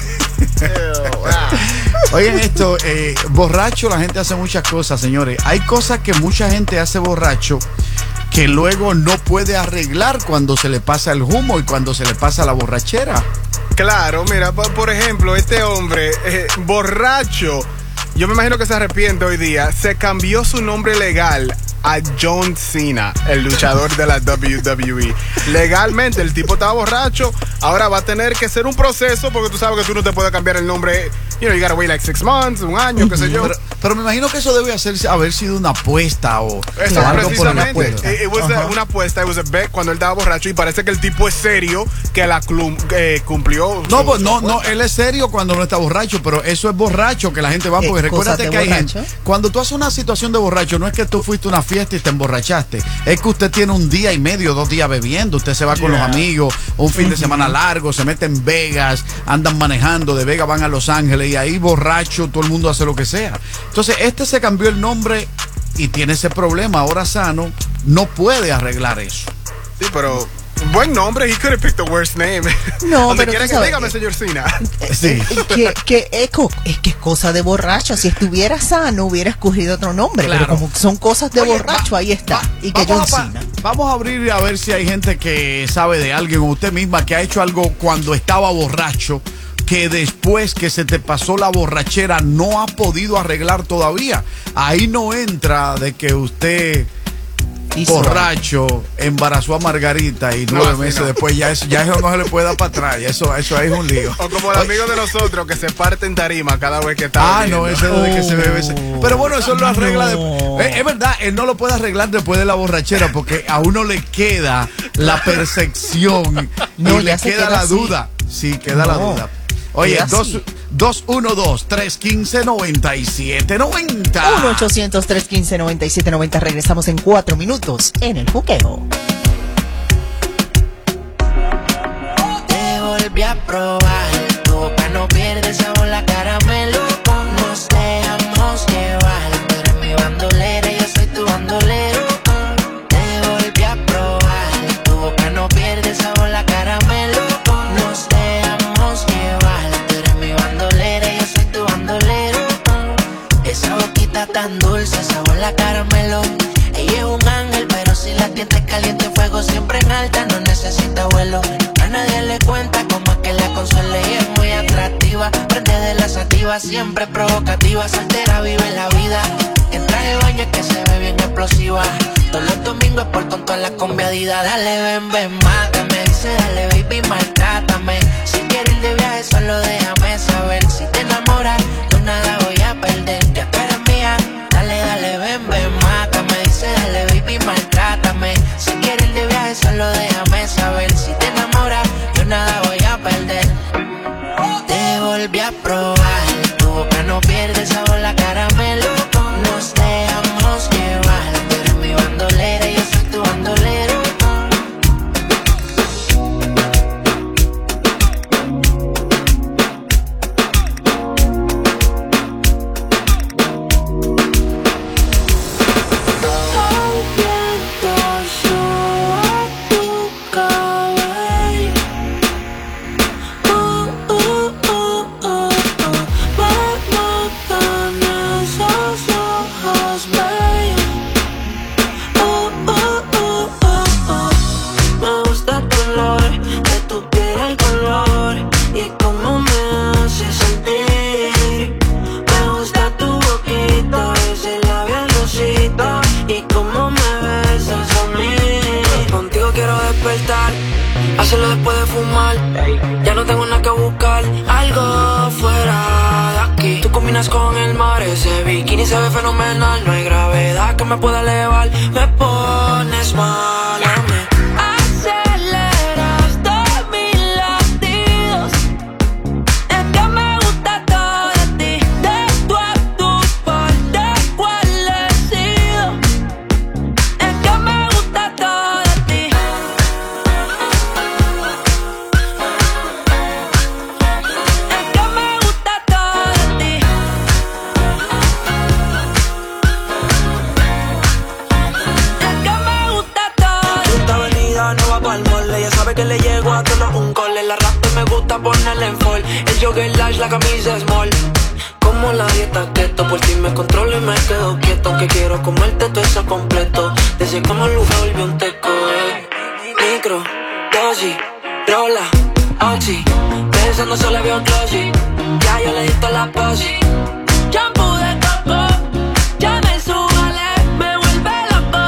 Oigan esto, eh, borracho la gente hace muchas cosas, señores. Hay cosas que mucha gente hace borracho que luego no puede arreglar cuando se le pasa el humo y cuando se le pasa la borrachera. Claro, mira, por, por ejemplo, este hombre eh, borracho, yo me imagino que se arrepiente hoy día, se cambió su nombre legal a John Cena, el luchador de la W W E. Legalmente el tipo estaba borracho, ahora va a tener que hacer un proceso porque tú sabes que tú no te puedes cambiar el nombre. You know, you gotta wait like six months, un año, qué sé yo. Pero, pero me imagino que eso debe hacerse, haber sido una apuesta o, Eso, o algo por una precisamente. apuesta. It, it was a, una apuesta, it was a bet cuando él estaba borracho y parece que el tipo es serio, que la clum, eh, cumplió. No, su, pues su no, apuesta. no, él es serio cuando no está borracho, pero eso es borracho que la gente va, porque Eh, recuérdate cosas que de hay borracho. gente, cuando tú haces una situación de borracho, no es que tú fuiste a una fiesta y te emborrachaste, es que usted tiene un día y medio, dos días bebiendo, usted se va con Yeah. los amigos, un fin de semana largo, se mete en Vegas, andan manejando, de Vegas van a Los Ángeles y ahí borracho todo el mundo hace lo que sea. Entonces este se cambió el nombre y tiene ese problema, ahora sano, no puede arreglar eso. Sí, pero buen nombre, he could have picked the worst name. No, Donde pero quiera tú que sabes, dígame, señor Cena. Sí. que, que eco, es que es cosa de borracho. Si estuviera sano, hubiera escogido otro nombre. Claro. Pero como son cosas de Oye, borracho, va- ahí está. Y que Vamos John a, pa- Cena. vamos a abrir a ver si hay gente que sabe de alguien o usted misma que ha hecho algo cuando estaba borracho, que después que se te pasó la borrachera no ha podido arreglar todavía. Ahí no entra de que usted Hizo borracho embarazó a Margarita y nueve así meses no. después ya eso, ya eso no se le puede dar para atrás. Ya Eso, eso es un lío. O como el amigo de nosotros que se parte en tarima cada vez que está. Ah, no, bebiendo. ese de que se bebe ese. Pero bueno, eso lo arregla. no. De, es, es verdad, él no lo puede arreglar después de la borrachera porque a uno le queda la percepción No, y le ya se queda queda la así. duda. Sí, queda la No, duda. Oye, queda dos, así. dos uno dos, tres uno cinco, nueve siete nueve cero. uno ochocientos, tres uno cinco, nueve siete nueve cero. Regresamos en cuatro minutos en el juqueo. Te volví a probar, tu boca no pierde sabor, la caramelo. Nos dejamos llevar, tú eres mi bandolera, yo soy tu bandolero. Te volví a probar, tu boca no pierde sabor, la caramelo. Nos dejamos llevar, tú eres mi bandolera, yo soy tu bandolero. Esa boquita tan dulce, sabor la caramelo. Ella es un ángel, pero si la tiente caliente, fuego siempre en alta, no necesita vuelo. A nadie le cuenta cómo es que la consuela y es muy atractiva. Prende de la sativa, siempre provocativa, soltera vive la vida. Entra de baño es que se ve bien explosiva. Todos los domingos es por tonto a la conviadida. Dale, ven, ven, mátame. Dice, dale, baby, maltrátame. Si quieres ir de viaje, solo déjame saber. Si te enamoras, yo nada voy a perder. Ya tú eres mía. Dale, dale, ven, ven, mátame. Dice, dale, baby, maltrátame. Si quieres ir de viaje, solo déjame saber. Si te enamoras, yo nada voy a perder. Te volví a probar, tu boca no pierde sabor, la caramelo. Nos dejamos llevar, tú eres mi bandolera, yo soy tu bandolero. El viento soba tu cabello. Uh, uh, uh, uh, uh. Vamos con esos ojos bellos. Uh, uh, uh, uh, uh. Me gusta tu olor, de tu piel el color y cómo me hace sentir. Me gusta tu boquita, ese labial rosita y cómo me besas a mí. Contigo quiero despertar, hacerlo después de fumar. Ya no tengo nada que buscar, algo fuera de aquí. Tú combinas con el mar, ese bikini se ve fenomenal. No hay gravedad que me pueda elevar, me pones mal a mí. Aceleras mis latidos, es que me gusta todo de ti. De tú a tú, por de cuál he sido. Es que me gusta todo de ti. Es que me gusta todo de ti. Es que me gusta todo de ti. Esta avenida no va pa'l mole, ella sabe que le llego a todos un cole. La rap me gusta ponerle en fall, el jogger large, la camisa small. Como la dieta keto, por ti me controlo y me quedo quieto. Aunque quiero comerte todo eso completo. Desde como lugar volvió un teco, eh. Micro, dosis, rola, oxi. Pensando solo veo glossy. Ya yo le di toda la posi. Shampoo de coco, ya me subale, me vuelve loco.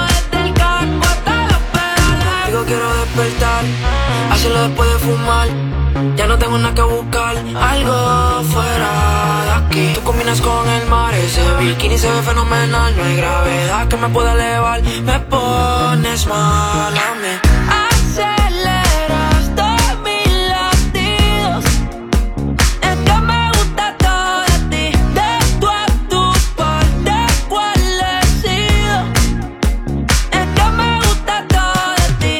solo después de fumar. Ya no tengo nada que buscar, algo fuera de aquí. Tú combinas con el mar, ese bikini se ve fenomenal. No hay gravedad que me pueda elevar, me pones mal a mí. Aceleras todos mis latidos. Es que me gusta todo de ti, de tu a tu parte, cuál he sido. Es que me gusta todo de ti.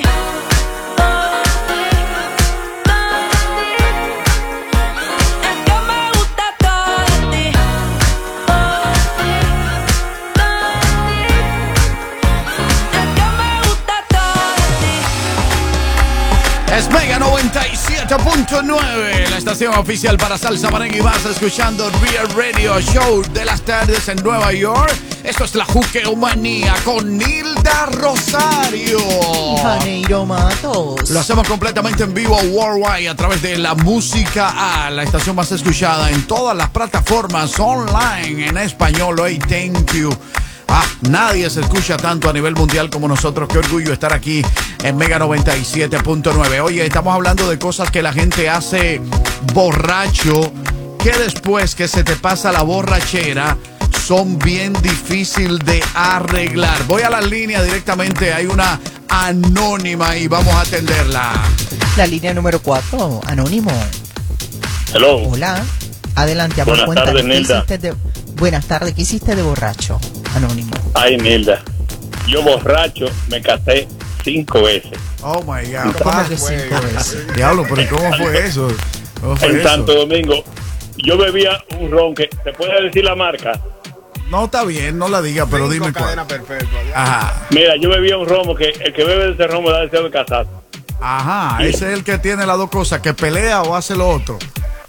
Es Mega noventa y siete punto nueve, la estación oficial para salsa, merengue y más, escuchando Real Radio Show de las tardes en Nueva York. Esto es la Juqueomanía con Nilda Rosario. Janeiro Matos. Lo hacemos completamente en vivo worldwide a través de la música A, la estación más escuchada en todas las plataformas online en español. Hey, thank you. Ah, nadie se escucha tanto a nivel mundial como nosotros. Qué orgullo estar aquí en Mega noventa y siete punto nueve. Oye, estamos hablando de cosas que la gente hace borracho, que después que se te pasa la borrachera son bien difícil de arreglar. Voy a la línea directamente, hay una anónima y vamos a atenderla. La línea número cuatro, anónimo. Hello. Hola. Adelante, amor. Buenas Cuéntame, tardes, ¿qué Nilda. hiciste de... Buenas tardes, ¿qué hiciste de borracho? Anónimo. Ay, Nilda, yo borracho me casé cinco veces. Oh my God. ¿Cómo que cinco veces? Diablo, pero ¿cómo fue eso? ¿Cómo fue En eso? Santo Domingo, yo bebía un ron que, ¿se puede decir la marca? No, está bien, no la diga, pero dime cuál. Ajá. Mira, yo bebía un romo que el que bebe de ese romo da deseo de casar. Ajá, ese es el que tiene las dos cosas, que pelea o hace lo otro.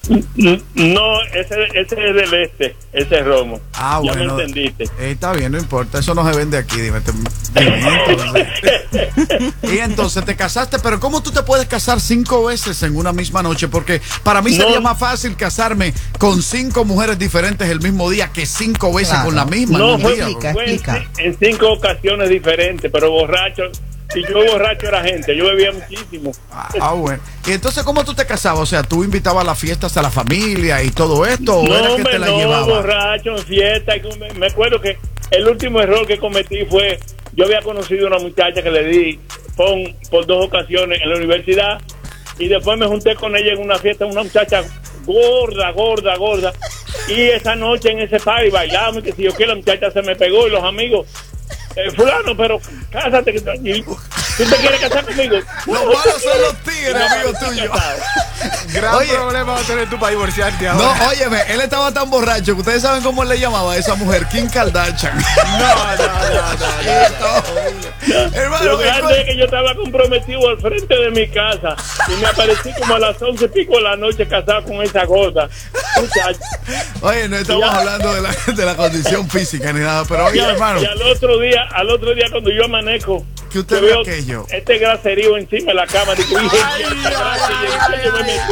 No, ese, ese es del este, ese es romo. Ah, ya bueno. me entendiste. Eh, está bien, no importa, eso no se vende aquí, dime. te- dime, entonces. Y entonces te casaste, pero ¿cómo tú te puedes casar cinco veces en una misma noche? Porque para mí sería No. más fácil casarme con cinco mujeres diferentes el mismo día que cinco veces Claro. con la misma. en No, un fue, día. fue en, en cinco ocasiones diferentes, pero borracho. Si yo borracho era gente, yo bebía muchísimo. Ah, bueno. Y entonces, ¿cómo tú te casabas? O sea, ¿tú invitabas a las fiestas a la familia y todo esto? ¿O No, era que hombre, te la no, llevaba? borracho, en fiesta. y me- Me acuerdo que el último error que cometí fue, yo había conocido a una muchacha que le di pon por dos ocasiones en la universidad y después me junté con ella en una fiesta, una muchacha gorda, gorda, gorda. Y esa noche en ese party bailamos y que si yo quiero, la muchacha se me pegó y los amigos, eh, fulano, pero cásate, que y- ¿tú te quieres casar conmigo? Los malos son los tigres, amigo tuyo. Gran Oye. problema va a tener tú para divorciarte ahora. No, óyeme, él estaba tan borracho que ustedes saben cómo él le llamaba a esa mujer, Kim Kardashian. No, no, no, no. Hermano, Lo grande ¿qué- es que yo estaba comprometido al frente de mi casa y me aparecí como a las once y pico de la noche casado con esa gorda. Muchacho. Oye, no estamos Ya. hablando de la, de la condición física ni nada, pero Y, oye, a- hermano, y al otro día, al otro día cuando yo amanezco, que usted yo ve veo aquello. este graserío encima de la cama, digo, "Hija, esta grasa, y en qué yo me metí".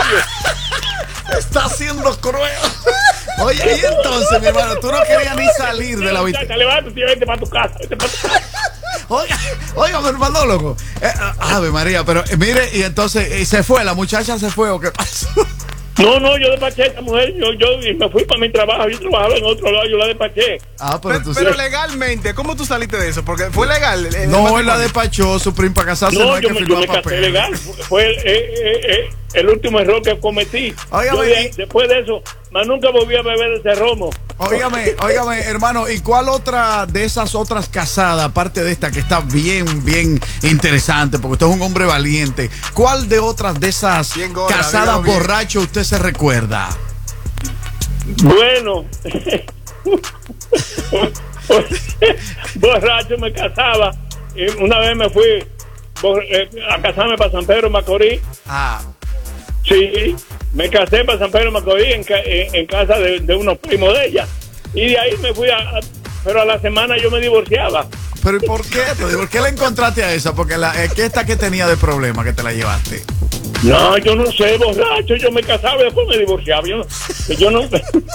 Está siendo cruel. Oye, y entonces, mi hermano, tú no querías ni salir de la habitación. Muchacha, levántate y vete para tu casa, vete para tu casa. Oiga, oiga, mi hermanólogo. Eh, Ave María, pero eh, mire, y entonces eh, se fue, la muchacha se fue, ¿o qué pasó? No, no, yo despaché a esta mujer, yo, yo y me fui para mi trabajo, yo trabajaba en otro lado, yo la despaché. Ah, pero tú Pero sí. legalmente, ¿cómo tú saliste de eso? Porque fue legal. el- el No, él la matrimonio. despachó, su primo, para casarse no, No, hay yo que me, yo firmar me casé papel. legal. Fue el, eh, eh, eh, el último error que cometí. Óigame, Yo de- y- después de eso, más nunca volví a beber ese romo. Óigame, óigame, hermano, ¿y cuál otra de esas otras casadas, aparte de esta que está bien, bien interesante, porque usted es un hombre valiente, ¿cuál de otras de esas Bien gorda, casadas dígalo bien. borracho usted se recuerda? Bueno, borracho me casaba. Y una vez me fui bor- eh, a casarme para San Pedro Macorís. Ah. Sí, me casé para San Pedro Macorís en, ca- en, en casa de, de unos primos de ella. Y de ahí me fui a, a- pero a la semana yo me divorciaba. ¿Pero y por qué? ¿Por qué le encontraste a esa? Porque la, eh, ¿qué esta que tenía de problema que te la llevaste? No, yo no sé, borracho, yo me casaba y después me divorciaba. Yo no, yo no,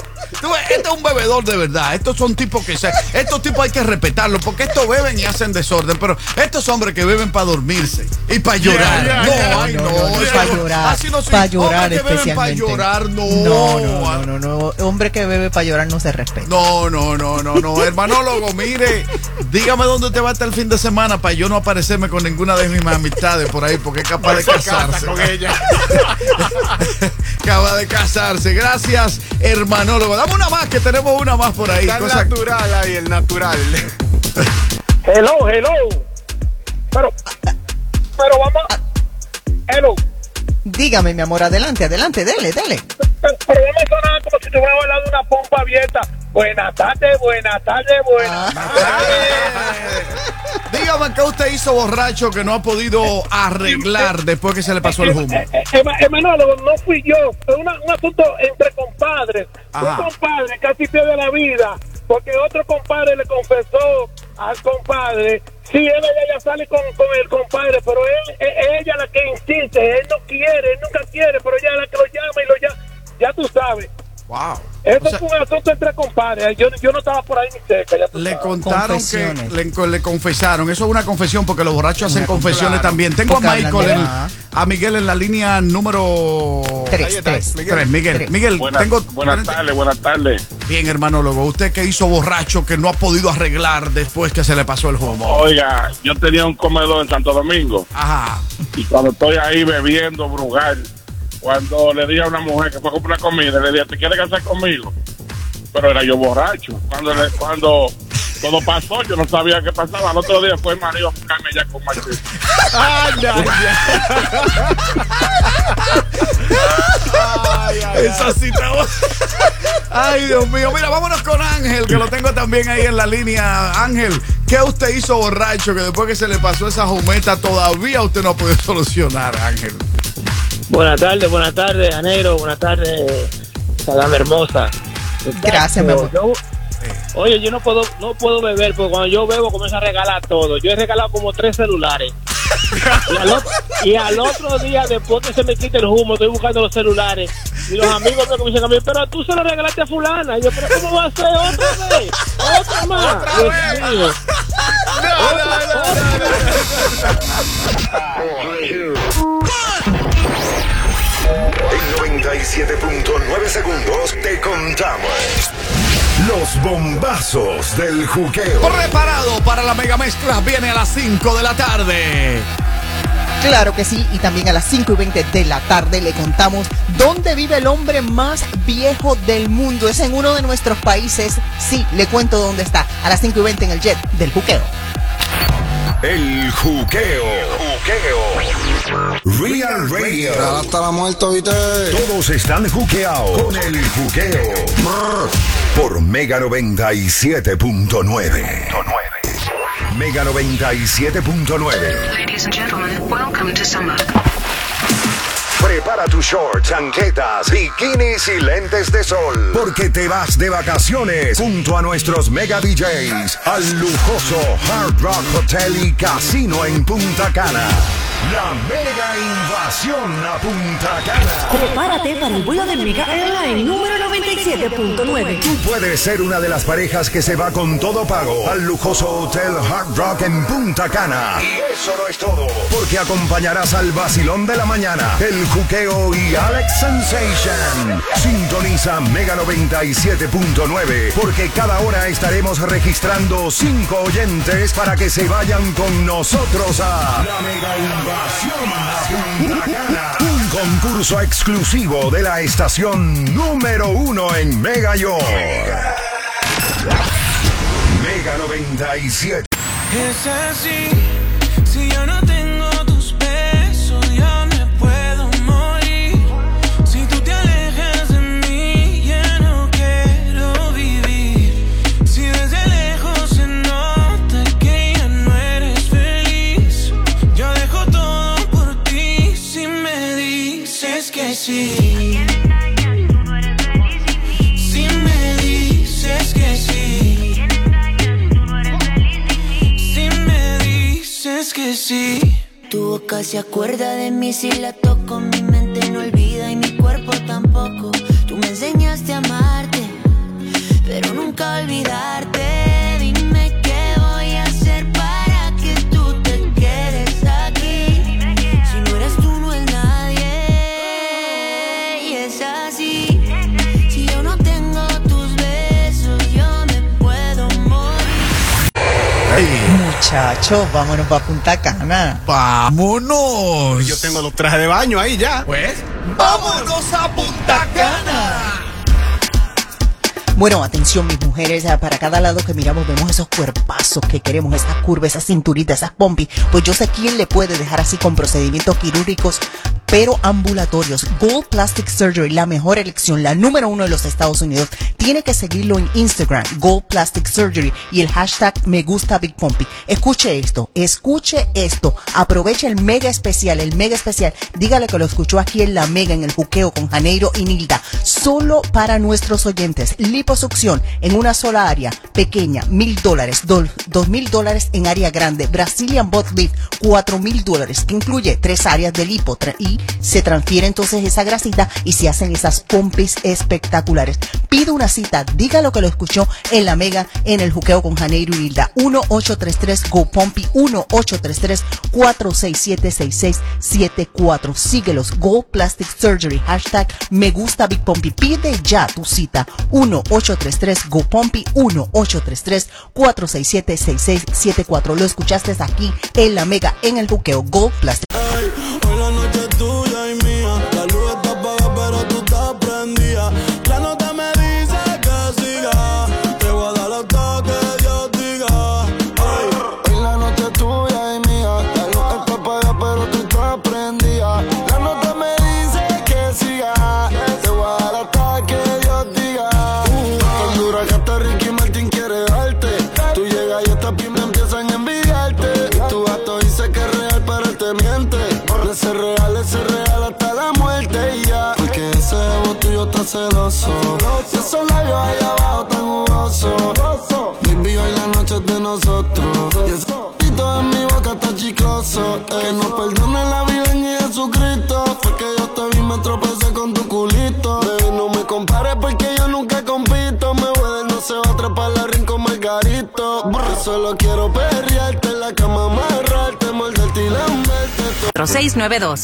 Tú ves, este es un bebedor de verdad. Estos son tipos que se, estos tipos hay que respetarlos porque estos beben y hacen desorden. Pero estos hombres que beben para dormirse y para llorar. Yeah, yeah, no, yeah. ay, no, No, no, no, eso para no. llorar. Así no soy. Para llorar Hombres que beben para especialmente. llorar, no. No, no, no, no, no. Hombre que bebe para llorar no se respeta. No, no, no, no, no. Hermanólogo, mire, dígame dónde te va a estar el fin de semana para yo no aparecerme con ninguna de mis amistades por ahí porque es capaz de casarse. Con ella. Acaba de casarse. Gracias, hermanólogo. Dame una más, que tenemos una más por ahí. Está el Cosa- natural ahí, el natural. Hello, hello. Pero, pero vamos. Hello. Dígame, mi amor, adelante, adelante, dele, dele. Pero, pero vamos a sonar como si estuviera hablando de una pompa abierta. Buenas tardes, buenas tardes, buenas tardes. Dígame qué usted hizo borracho que no ha podido arreglar después que se le pasó el humo. Eh, eh, eh, Hermanólogo, no fui yo. Es una- un asunto entre compadres. Ajá. Un compadre casi pierde la vida porque otro compadre le confesó al compadre. Sí, él ella ya sale con, con el compadre, pero él, es ella la que insiste. Él no quiere, él nunca quiere, pero ella es la que lo llama y lo llama. Ya tú sabes. Wow. Esto O sea, es un asunto entre compadres. Yo, yo no estaba por ahí ni cerca. Ya tú le sabes. contaron que Confesiones. le, le confesaron. Eso es una confesión porque los borrachos hacen Una confesiones claro. también. Tengo Porque a hablan Michael, de en- más. a Miguel en la línea número Tres, Ahí está, tres. Miguel. tres. Miguel, Tres. Miguel, Buenas, tengo buenas tardes, buenas tardes. Bien, hermanólogo. Usted que hizo borracho que no ha podido arreglar después que se le pasó el humo. Oiga, yo tenía un comedor en Santo Domingo Ajá. y cuando estoy ahí bebiendo, brugal, cuando le dije a una mujer que fue a comprar comida, le dije, ¿te quieres casar conmigo? Pero era yo borracho. Cuando le- cuando todo pasó, yo no sabía qué pasaba. Al otro día fue el marido a buscarme ya con Martín. Ay, ay, ay. Ay, ay, Esa cita. Ay, Dios mío. Mira, vámonos con Ángel, que lo tengo también ahí en la línea. Ángel, ¿qué usted hizo borracho que después que se le pasó esa jumeta todavía usted no ha podido solucionar, Ángel? Buenas tardes, buenas tardes, Janeiro. Buenas tardes, esa dama hermosa. Gracias, mi amor. Yo- oye, yo no puedo no puedo beber porque cuando yo bebo comienzo a regalar todo. Yo he regalado como tres celulares. Y al, otro, y al otro día, después que se me quite el humo, estoy buscando los celulares. Y los amigos me comienzan a mí, pero tú se lo regalaste a fulana. Y yo, pero ¿cómo va a ser otra vez? Otra más. Dios mío. En noventa y siete punto nueve segundos te contamos los bombazos del juqueo. Preparado para la mega mezcla, viene a las cinco de la tarde. Claro que sí, y también a las cinco y veinte de la tarde le contamos dónde vive el hombre más viejo del mundo. Es en uno de nuestros países. Sí, le cuento dónde está. A las cinco y veinte en el jet del juqueo. El juqueo. Juqueo. Real Radio. Hasta la muerte, ¿viste? Todos están juqueados con el juqueo. Por Mega noventa y siete punto nueve. Mega noventa y siete punto nueve. Ladies and gentlemen, welcome to summer. Prepara tus shorts, chanquetas, bikinis y lentes de sol. Porque te vas de vacaciones junto a nuestros mega D Js al lujoso Hard Rock Hotel y Casino en Punta Cana. La mega invasión a Punta Cana. Prepárate para el vuelo de Mega Airline número noventa y siete punto nueve. Tú puedes ser una de las parejas que se va con todo pago al lujoso Hotel Hard Rock en Punta Cana. Y eso no es todo, porque acompañarás al vacilón de la mañana, el juqueo y Alex Sensation. Sintoniza Mega noventa y siete punto nueve, porque cada hora estaremos registrando cinco oyentes para que se vayan con nosotros a la mega invasión a Punta Cana. Un concurso exclusivo de la estación número uno en Mega York. Mega noventa y siete. Es así, si yo no tengo tus besos, ya me puedo morir. Si tú te alejas de mí, ya no quiero vivir. Si desde lejos se nota que ya no eres feliz, yo dejo todo por ti si me dices que sí. Si me dices que sí. Si me dices que sí. Tu boca se acuerda de mí si la toco, mi mente no olvida y mi cuerpo tampoco. Tú me enseñaste a amarte, pero nunca olvidarte. Dime qué voy a hacer para que tú te quedes aquí. Si no eres tú, no es nadie. Y es así. Si yo no tengo tus besos, yo me puedo morir. Muchachos, vámonos para Punta Cana. ¡Vámonos! Yo tengo los trajes de baño ahí ya. Pues, ¡vámonos a Punta Cana! Bueno, atención mis mujeres, para cada lado que miramos vemos esos cuerpazos que queremos, esas curvas, esas cinturitas, esas pompis. Pues yo sé quién le puede dejar así con procedimientos quirúrgicos, pero ambulatorios. Gold Plastic Surgery, la mejor elección, la número uno de los Estados Unidos. Tiene que seguirlo en Instagram, Gold Plastic Surgery, y el hashtag me gusta Big Pompey. Escuche esto, escuche esto. Aproveche el mega especial, el mega especial. Dígale que lo escuchó aquí en La Mega, en el Juqueo con Janeiro y Nilda. Solo para nuestros oyentes. Liposucción en una sola área pequeña, mil dólares. Do, dos mil dólares en área grande. Brazilian Butt Lift, cuatro mil dólares, que incluye tres áreas de lipo y se transfiere entonces esa grasita y se hacen esas pompis espectaculares. Pide una cita, dígalo que lo escuchó en La Mega, en el Juqueo con Janeiro y Nilda. uno ocho tres tres Go Pompey, uno ocho tres tres cuatro seis siete seis seis siete cuatro. Síguelos, Gold Plastic Surgery, hashtag me gusta Big Pompey. Pide ya tu cita, uno ocho tres tres Go Pompey, uno ocho tres tres cuatro seis siete seis seis siete cuatro. Lo escuchaste aquí en La Mega, en el Juqueo, Gold Plastic. Hoy la noche es tuya y mía. La luz está apagada, pero tú estás prendida. La nota me dice que siga. Te voy a dar hasta que Dios diga. Ay. Hoy la noche es tuya y mía. La luz está apagada, pero tú estás prendida. La nota me dice que siga. Te voy a dar hasta que Dios diga. Uh, tan dura que hasta Ricky Martin quiere darte. Tú llegas y estas pymes empiezan a envidiarte. Tu gato dice que es real, pero él te miente. Ese real, ese real hasta la muerte y ya. Porque ese ego tuyo está celoso. Y esos labios allá abajo tan jugosos. Baby, hoy la noche es de nosotros. Y ese pito en mi boca está chicloso. Que nos perdone la vida en Jesucristo. Fue que yo te vi, me tropecé con tu culito. Baby, no me compares porque yo nunca compito. Me voy de no se va a trepar la rincón Margarito. Yo solo quiero perrearte en la cama, amarrarte, morderte y lamberte. seis nueve dos